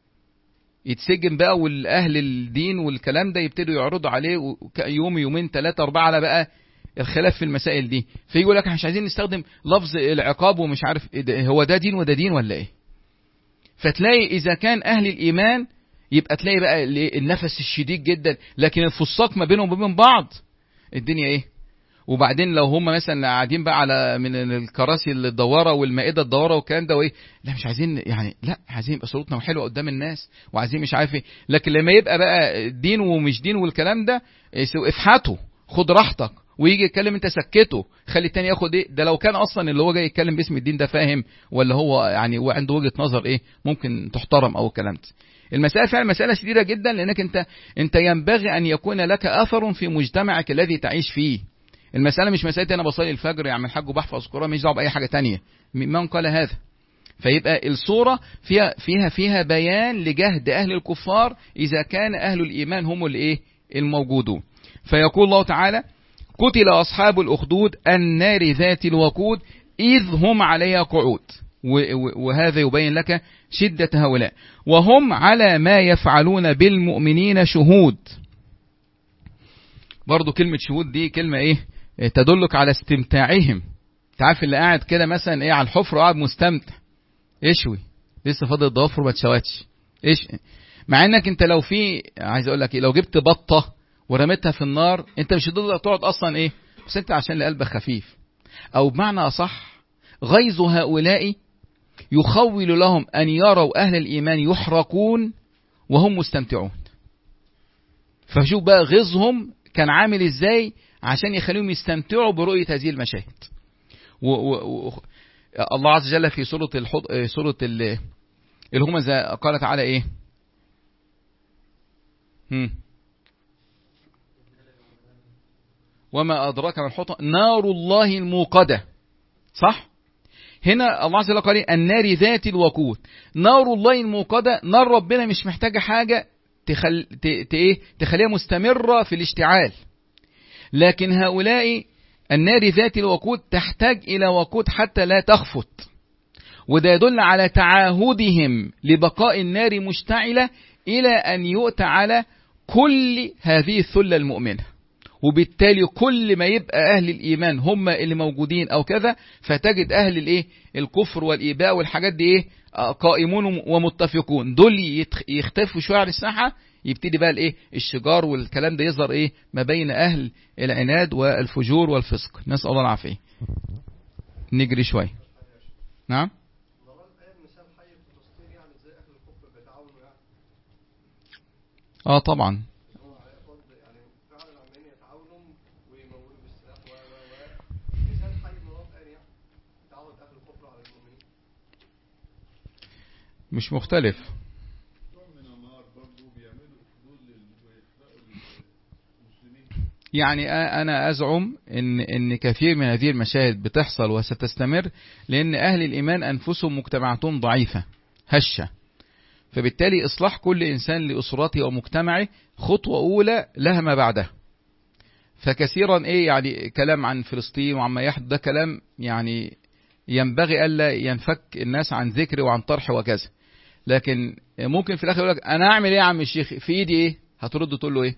Speaker 1: يتسجن بقى، والاهل الدين والكلام ده يبتدوا يعرضوا عليه يوم يومين ثلاثه اربعه على بقى الخلاف في المسائل دي. فيقول لك احنا مش عايزين نستخدم لفظ العقاب ومش عارف إيه ده، هو ده دين وده دين ولا ايه؟ فتلاقي اذا كان اهل الايمان يبقى تلاقي بقى النفس الشديد جدا، لكن الفساق ما بينهم وبين بعض الدنيا ايه؟ وبعدين لو هم مثلا قاعدين بقى على من الكراسي الدواره والمائده الدواره والكلام ده وايه، لا مش عايزين يعني، لا عايزين يبقى صوتنا حلو قدام الناس وعايزين مش عارف ايه. لكن لما يبقى بقى دين ومش دين والكلام ده افحته، خد راحتك ويجي يتكلم انت سكته، خلي التاني ياخد ايه. ده لو كان اصلا اللي هو جاي يتكلم باسم الدين ده فاهم، ولا هو يعني وعنده وجهة نظر ايه ممكن تحترم او الكلام ده. المسألة فعلا مسألة شديدة جدا، لانك انت انت ينبغي ان يكون لك اثر في مجتمعك الذي تعيش فيه. المسألة مش مسألة انا بصلي الفجر يا عم الحاج وبحفظ القرآن مش دعوه باي حاجة تانية، من قال هذا؟ فيبقى الصورة فيها فيها فيها بيان لجهد اهل الكفار اذا كان اهل الايمان هم الايه الموجودون. فيقول الله تعالى: قتل اصحاب الاخدود النار ذات الوقود اذ هم عليها قعود. وهذا يبين لك شدة هؤلاء. وهم على ما يفعلون بالمؤمنين شهود. برضو كلمة شهود دي كلمة ايه تدلك على استمتاعهم. تعرف اللي قاعد كده مثلا ايه على الحفر وقاعد مستمتع، اشوي لسه فاضل الضوافر ما تشوتش ايش. مع انك انت لو في عايز اقول لك ايه، لو جبت بطة ورميتها في النار انت مش هتقدر تقعد اصلا ايه، بس انت عشان قلبك خفيف. او بمعنى اصح غيظ هؤلاء يخول لهم ان يروا اهل الايمان يحرقون وهم مستمتعون. فشوف بقى غيظهم كان عامل ازاي عشان يخليهم يستمتعوا برؤية هذه المشاهد. و و و الله عز وجل في سورة الحض... سورة ال... الهمزة قال تعالى ايه؟ هم. وما أدراك ما الحطمة نار الله الموقدة. صح؟ هنا الله عز وجل قال ايه؟ النار ذات الوقود. نار الله الموقدة، نار ربنا مش محتاجة حاجة تخل... ت... ت... ايه؟ تخليها مستمرة في الاشتعال. لكن هؤلاء النار ذات الوقود تحتاج إلى وقود حتى لا تخفت. وده يدل على تعاهدهم لبقاء النار مشتعلة إلى أن يؤتى على كل هذه الثلة المؤمنة. وبالتالي كل ما يبقى أهل الإيمان هم اللي موجودين أو كذا، فتجد أهل الإيه الكفر والإيباء والحاجات دي إيه قائمون ومتفقون. دول يختفوا شوية على الساحة، يبتدي بقى الايه الشجار والكلام ده يظهر ايه ما بين اهل العناد والفجور والفسق. نسأل الله العافية. نجري شوية. نعم. اه طبعا. مش مختلف. يعني أنا أزعم إن إن كثير من هذه المشاهد بتحصل وستستمر لأن أهل الإيمان أنفسهم مجتمعاتهم ضعيفة هشة. فبالتالي إصلاح كل إنسان لأسرته ومجتمعه خطوة أولى لها ما بعدها. فكثيرا إيه يعني كلام عن فلسطين وعما يحدث ده كلام يعني ينبغي ألا ينفك الناس عن ذكر وعن طرح وكذا. لكن ممكن في الآخر يقول لك أنا أعمل إيه يا عم الشيخ، في إيدي إيه؟ هترد تقول له إيه؟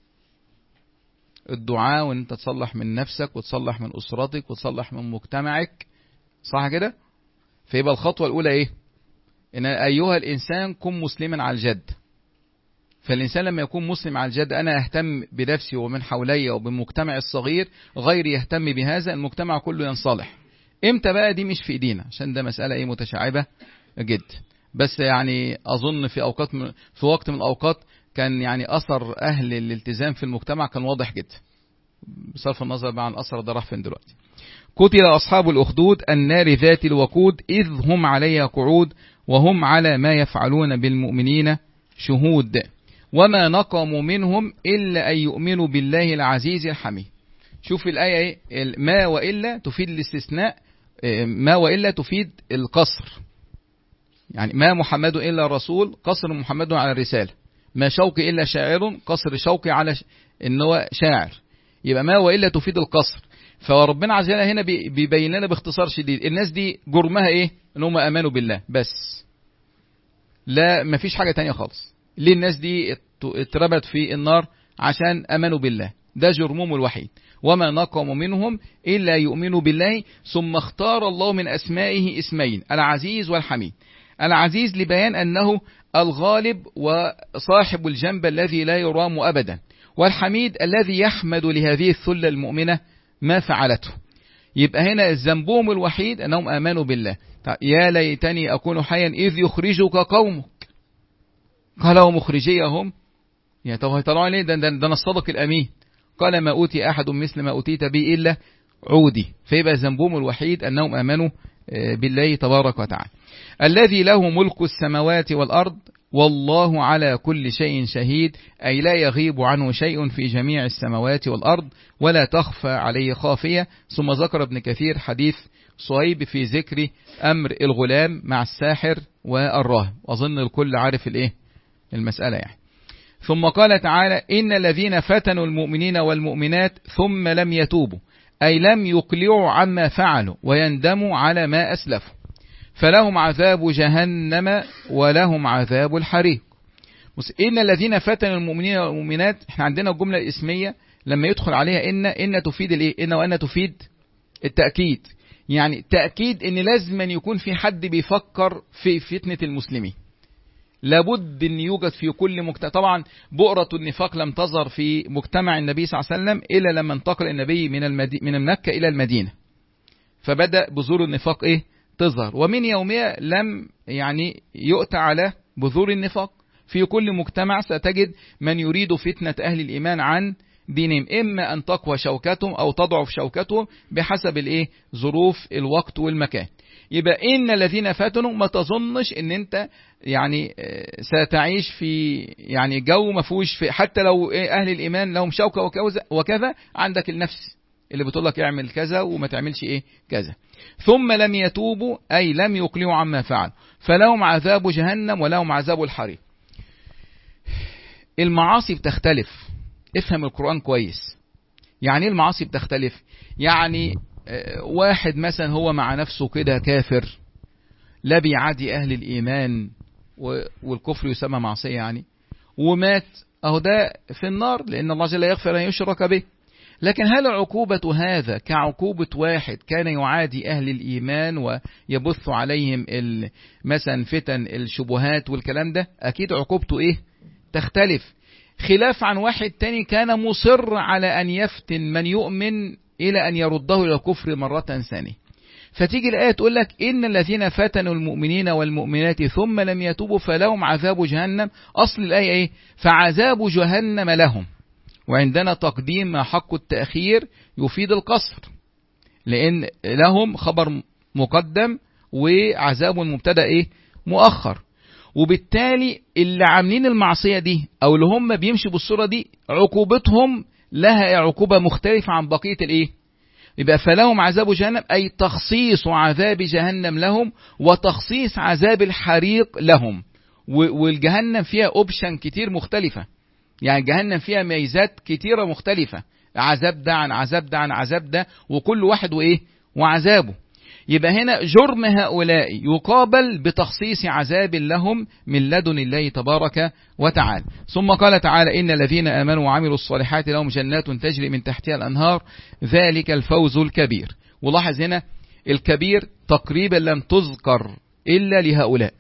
Speaker 1: الدعاء، وان انت تصلح من نفسك وتصلح من اسرتك وتصلح من مجتمعك. صح كده؟ فيبقى الخطوة الاولى ايه؟ ان ايها الانسان كن مسلما على الجد. فالانسان لما يكون مسلم على الجد، انا اهتم بنفسي ومن حولي وبالمجتمع الصغير، غيري يهتم بهذا، المجتمع كله ينصلح. امتى بقى؟ دي مش في ايدينا، عشان ده مسألة ايه متشعبة جدا. بس يعني اظن في اوقات من في وقت من الاوقات كان يعني أثر أهل الالتزام في المجتمع كان واضح جدا، بصرف النظر بقى عن أثر ده راح فين دلوقتي. قتل أصحاب الأخدود النار ذات الوقود إذ هم عليها قعود وهم على ما يفعلون بالمؤمنين شهود وما نقموا منهم إلا أن يؤمنوا بالله العزيز الحميد. شوف الآية إيه؟ ما وإلا تفيد الاستثناء، ما وإلا تفيد القصر. يعني ما محمد إلا رسول، قصر محمد على الرسالة. ما شوقي إلا شاعر، قصر شوقي على ش... إنه شاعر. يبقى ما وإلا تفيد القصر. فربنا عز وجل هنا بيبين لنا باختصار شديد الناس دي جرمها إيه؟ إنهم آمنوا بالله بس، لا مفيش حاجة تانية خالص. ليه الناس دي اتربت في النار؟ عشان آمنوا بالله، ده جرمهم الوحيد. وما نقموا منهم إلا يؤمنوا بالله. ثم اختار الله من أسمائه اسمين، العزيز والحميد. العزيز لبيان أنه الغالب وصاحب الجنب الذي لا يرام أبدا، والحميد الذي يحمد لهذه الثلة المؤمنة ما فعلته. يبقى هنا ذنبهم الوحيد أنهم آمنوا بالله. يا ليتني أكون حيا إذ يخرجك قومك قال ومخرجيهم، يعني طب هيطلعوا ليه؟ ده, ده, ده الصادق الأمين. قال ما أوتي أحد مثل ما أوتيت به إلا عودي. فيبقى ذنبهم الوحيد أنهم آمنوا بالله تبارك وتعالى. الذي له ملك السماوات والأرض والله على كل شيء شهيد، أي لا يغيب عنه شيء في جميع السماوات والأرض ولا تخفى عليه خافية. ثم ذكر ابن كثير حديث صهيب في ذكر أمر الغلام مع الساحر والراهب، أظن الكل عارف الإيه المسألة يعني. ثم قال تعالى إن الذين فتنوا المؤمنين والمؤمنات ثم لم يتوبوا، أي لم يقلعوا عما فعلوا ويندموا على ما أسلفوا، فلهم عذاب جهنم ولهم عذاب الحريق. إن الذين فتنوا المؤمنين والمؤمنات، احنا عندنا الجملة الاسمية لما يدخل عليها إن إن تفيد الإيه؟ إن وأن تفيد التأكيد، يعني تأكيد إن لازم أن يكون في حد بيفكر في فتنة المسلمين، لابد أن يوجد في كل مجتمع. طبعا بؤرة النفاق لم تظهر في مجتمع النبي صلى الله عليه وسلم إلا لما انتقل النبي من المدي... من مكة إلى المدينة، فبدأ بذور النفاق إيه تظهر، ومن يومها لم يعني يؤتى على بذور النفاق. في كل مجتمع ستجد من يريد فتنة أهل الإيمان عن دينهم، إما أن تقوى شوكتهم أو تضعف شوكتهم بحسب الإيه ظروف الوقت والمكان. يبقى إن الذين فتنوا، ما تظنش إن أنت يعني ستعيش في يعني جو ما فيهوش في، حتى لو أهل الإيمان لهم شوكة وكذا، عندك النفس اللي بتقول لك اعمل كذا وما تعملش إيه كذا. ثم لم يتوبوا، أي لم يقلعوا عما فعل، فلهم عذاب جهنم ولهم عذاب الحريق. المعاصي بتختلف، افهم القرآن كويس. يعني ايه المعاصي بتختلف؟ يعني واحد مثلا هو مع نفسه كده كافر، لا بيعادي أهل الإيمان، والكفر يسمى معصية يعني، ومات، أهو ده في النار، لأن الله جل يغفر أن يشرك به. لكن هل عقوبة هذا كعقوبة واحد كان يعادي أهل الإيمان ويبث عليهم مثلا فتن الشبهات والكلام ده؟ أكيد عقوبته إيه تختلف، خلاف عن واحد تاني كان مصر على أن يفتن من يؤمن إلى أن يرده إلى الكفر مرة ثانية. فتيجي الآية تقول لك إن الذين فتنوا المؤمنين والمؤمنات ثم لم يتوبوا فلهم عذاب جهنم. أصل الآية إيه؟ فعذاب جهنم لهم، وعندنا تقديم ما حق التأخير يفيد القصر، لأن لهم خبر مقدم وعذاب المبتدأ إيه مؤخر. وبالتالي اللي عاملين المعصية دي أو اللي هم بيمشوا بالصورة دي عقوبتهم لها عقوبة مختلفة عن بقية الإيه. يبقى فلهم عذاب جهنم، أي تخصيص عذاب جهنم لهم وتخصيص عذاب الحريق لهم. والجهنم فيها أوبشن كتير مختلفة، يعني جهنم فيها ميزات كتيرة مختلفة، عذاب ده عن عذاب ده عن عذاب ده، وكل واحد وإيه وعذابه. يبقى هنا جرم هؤلاء يقابل بتخصيص عذاب لهم من لدن الله تبارك وتعالى. ثم قال تعالى إن الذين آمنوا وعملوا الصالحات لهم جنات تجري من تحتها الأنهار ذلك الفوز الكبير. ولاحظ هنا الكبير تقريبا لم تذكر إلا لهؤلاء.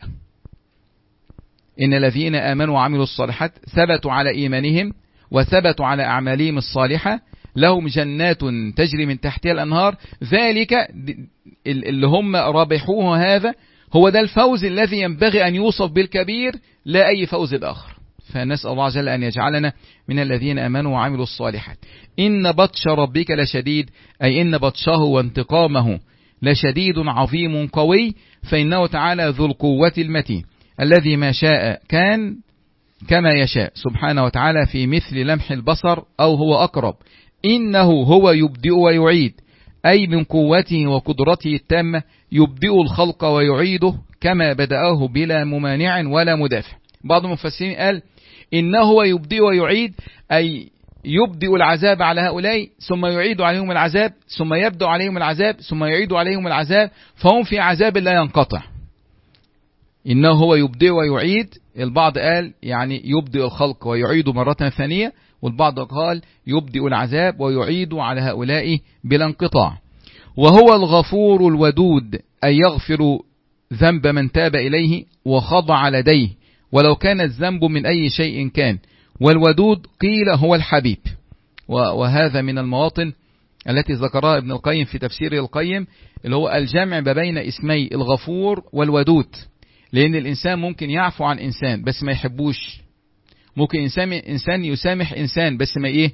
Speaker 1: إن الذين آمنوا وعملوا الصالحات ثبتوا على إيمانهم وثبتوا على أعمالهم الصالحة لهم جنات تجري من تحتها الأنهار، ذلك اللي هم رابحوه، هذا هو ده الفوز الذي ينبغي أن يوصف بالكبير، لا أي فوز آخر. فنسأل الله جل أن يجعلنا من الذين آمنوا وعملوا الصالحات. إن بطش ربك لشديد، أي إن بطشه وانتقامه لشديد عظيم قوي، فإنه تعالى ذو القوة المتين الذي ما شاء كان كما يشاء سبحانه وتعالى في مثل لمح البصر أو هو أقرب. إنه هو يبدئ ويعيد، أي من قوته وقدرته التامة يبدئ الخلق ويعيده كما بدأه بلا ممانع ولا مدافع. بعض المفسرين قال إنه هو يبدئ ويعيد، أي يبدئ العذاب على هؤلاء ثم يعيد عليهم العذاب ثم يبدأ عليهم العذاب ثم يعيد عليهم العذاب، فهم في عذاب لا ينقطع. إنه هو يبدئ ويعيد، البعض قال يعني يبدئ الخلق ويعيد مرة ثانية، والبعض قال يبدئ العذاب ويعيد على هؤلاء بلا انقطاع. وهو الغفور الودود، أي يغفر ذنب من تاب إليه وخضع لديه ولو كان الذنب من أي شيء كان. والودود قيل هو الحبيب، وهذا من المواطن التي ذكرها ابن القيم في تفسير القيم، اللي هو الجمع بين اسمي الغفور والودود. لأن الإنسان ممكن يعفو عن إنسان بس ما يحبوش، ممكن إنسان, إنسان يسامح إنسان بس ما إيه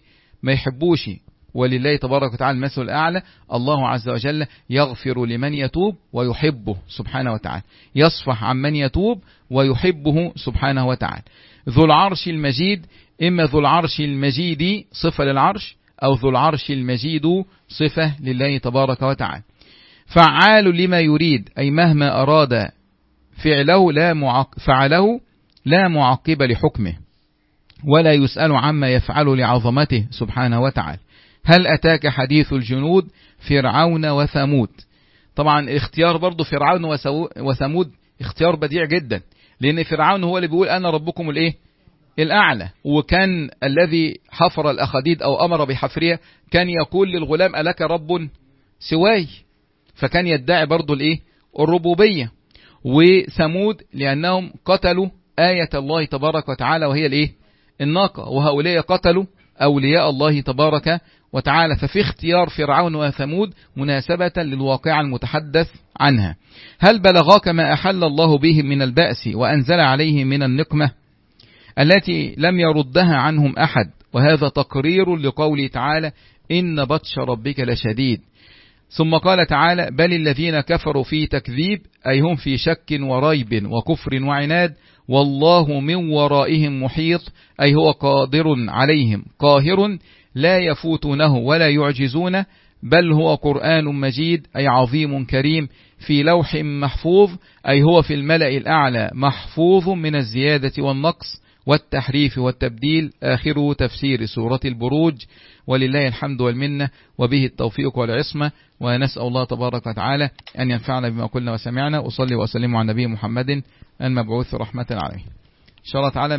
Speaker 1: ما يحبوش، ولله تبارك وتعالى المثل الأعلى. الله عز وجل يغفر لمن يتوب ويحبه سبحانه وتعالى، يصفح عن من يتوب ويحبه سبحانه وتعالى. ذو العرش المجيد، إما ذو العرش المجيد صفة للعرش، أو ذو العرش المجيد صفة لله تبارك وتعالى. فعال لما يريد، أي مهما أراد فعله لا معق... فعله لا معقب لحكمه، ولا يسأل عما يفعل لعظمته سبحانه وتعالى. هل أتاك حديث الجنود فرعون وثمود؟ طبعا اختيار برضو فرعون وثمود اختيار بديع جدا، لأن فرعون هو اللي بيقول أنا ربكم الإيه الأعلى، وكان الذي حفر الأخديد أو أمر بحفرها كان يقول للغلام ألك رب سواي، فكان يدعي برضو الإيه الربوبية. وثمود لأنهم قتلوا آية الله تبارك وتعالى وهي الإيه الناقة، وهؤلاء قتلوا أولياء الله تبارك وتعالى. ففي اختيار فرعون وثمود مناسبة للواقع المتحدث عنها. هل بلغاك ما أحل الله به من البأس وأنزل عليه من النقمة التي لم يردها عنهم أحد؟ وهذا تقرير لقوله تعالى إن بطش ربك لشديد. ثم قال تعالى بل الذين كفروا في تكذيب، أي هم في شك وريب وكفر وعناد، والله من ورائهم محيط، أي هو قادر عليهم قاهر لا يفوتونه ولا يعجزونه، بل هو قرآن مجيد، أي عظيم كريم في لوح محفوظ، أي هو في الملأ الأعلى محفوظ من الزيادة والنقص والتحريف والتبديل. آخر تفسير سورة البروج، ولله الحمد والمنة، وبه التوفيق والعصمة، ونسأل الله تبارك وتعالى أن ينفعنا بما قلنا وسمعنا. وصلي وسلم على النبي محمد المبعوث رحمة العالمين إن شاء الله تعالى.